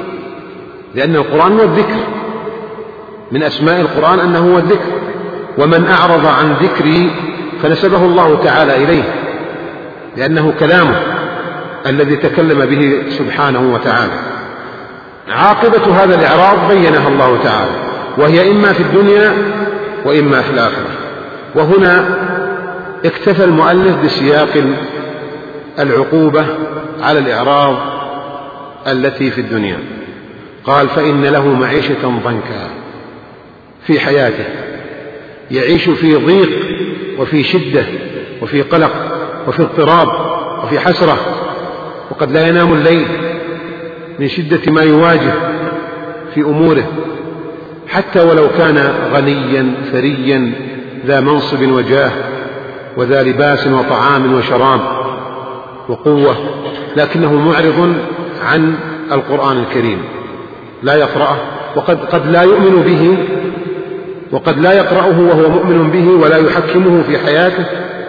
لأن القرآن هو الذكر، من أسماء القرآن أنه هو الذكر. ومن أعرض عن ذكري فنسبه الله تعالى إليه، لأنه كلامه الذي تكلم به سبحانه وتعالى. عاقبة هذا الإعراض بينها الله تعالى، وهي إما في الدنيا وإما في الآخرة. وهنا اكتفى المؤلف بسياق العقوبة على الإعراض التي في الدنيا، قال فإن له معيشة ضنكا في حياته، يعيش في ضيق وفي شدة وفي قلق وفي اضطراب وفي حسرة، وقد لا ينام الليل من شدة ما يواجه في أموره، حتى ولو كان غنيا ثريا ذا منصب وجاه وذا لباس وطعام وشراب وقوة، لكنه معرض عن القرآن الكريم، لا يقرأه، وقد قد لا يؤمن به، وقد لا يقرأه وهو مؤمن به ولا يحكمه في حياته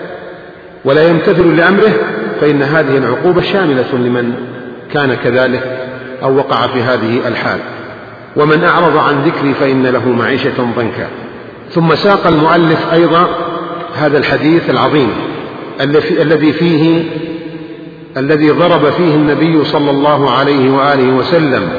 ولا يمتثل لأمره، فإن هذه العقوبة شاملة لمن كان كذلك أو وقع في هذه الحال. ومن أعرض عن ذكري فإن له معيشة ضنكا. ثم ساق المؤلف أيضا هذا الحديث العظيم الذي فيه الذي ضرب فيه النبي صلى الله عليه وآله وسلم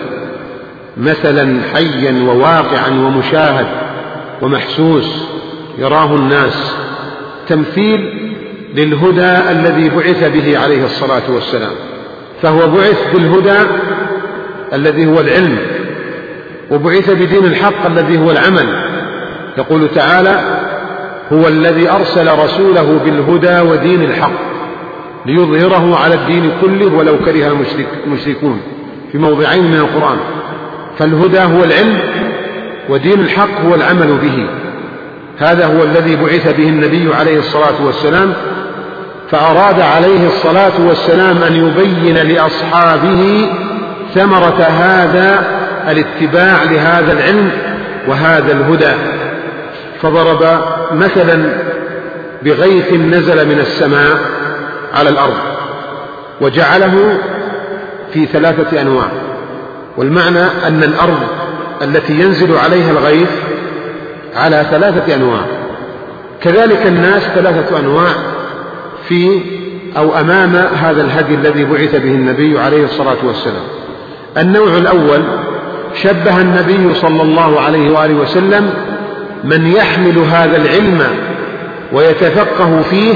مثلا حيا وواقعا ومشاهد ومحسوس يراه الناس، تمثيل للهدى الذي بعث به عليه الصلاة والسلام. فهو بعث بالهدى الذي هو العلم، وبعث بدين الحق الذي هو العمل. يقول تعالى هو الذي أرسل رسوله بالهدى ودين الحق ليظهره على الدين كله ولو كره المشركون، في موضعين من القرآن. فالهدى هو العلم، ودين الحق هو العمل به. هذا هو الذي بعث به النبي عليه الصلاة والسلام، فأراد عليه الصلاة والسلام أن يبين لأصحابه ثمرة هذا الاتباع لهذا العلم وهذا الهدى، فضرب مثلا بغيث نزل من السماء على الأرض وجعله في ثلاثة أنواع. والمعنى أن الأرض التي ينزل عليها الغيث على ثلاثة أنواع، كذلك الناس ثلاثة أنواع في أو أمام هذا الهدي الذي بعث به النبي عليه الصلاة والسلام. النوع الأول شبه النبي صلى الله عليه وآله وسلم من يحمل هذا العلم ويتفقه فيه،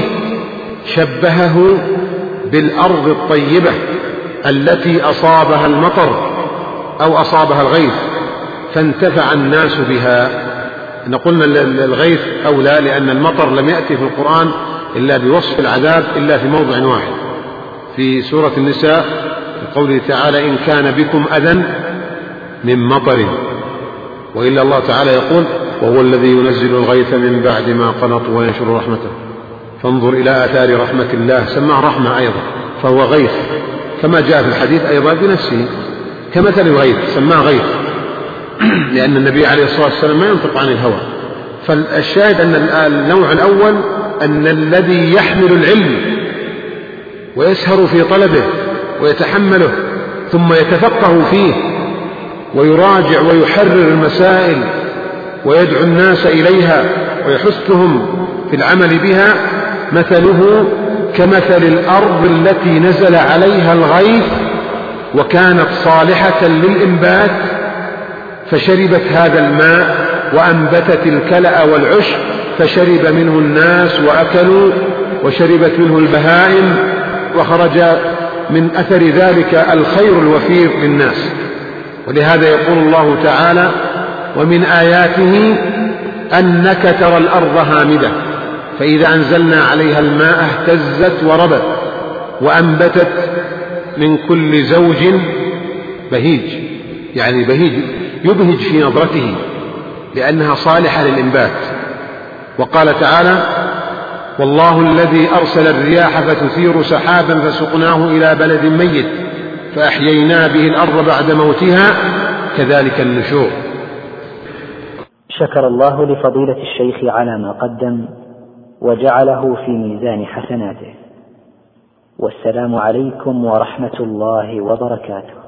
شبهه بالأرض الطيبة التي أصابها المطر أو أصابها الغيث فانتفع الناس بها. نقولنا الغيث أولى لأن المطر لم يأتي في القرآن إلا بوصف العذاب إلا في موضع واحد، في سورة النساء في قوله تعالى إن كان بكم أذى من مطر، وإلا الله تعالى يقول وهو الذي ينزل الغيث من بعد ما قنطوا وينشر رحمته فانظر إلى آثار رحمة الله، سماه رحمة أيضا، فهو غيث كما جاء في الحديث أيضا بنفسه كمثل الغيث، سماه غيث لأن النبي عليه الصلاة والسلام ما ينطق عن الهوى. فالشاهد أن النوع الأول أن الذي يحمل العلم ويسهر في طلبه ويتحمله ثم يتفقه فيه ويراجع ويحرر المسائل ويدعو الناس إليها ويحثهم في العمل بها، مثله كمثل الأرض التي نزل عليها الغيث وكانت صالحة للإنبات فشربت هذا الماء وأنبتت الكلأ والعشب فشرب منه الناس وأكلوا وشربت منه البهائم، وخرج من أثر ذلك الخير الوفير للناس. ولهذا يقول الله تعالى ومن آياته أنك ترى الأرض هامدة فإذا أنزلنا عليها الماء اهتزت وربت وأنبتت من كل زوج بهيج، يعني بهيج يبهج في نظرته لأنها صالحة للإنبات. وقال تعالى والله الذي أرسل الرياح فتثير سحابا فسقناه إلى بلد ميت فأحيينا به الأرض بعد موتها كذلك النشور. شكر الله لفضيلة الشيخ على ما قدم وجعله في ميزان حسناته، والسلام عليكم ورحمة الله وبركاته.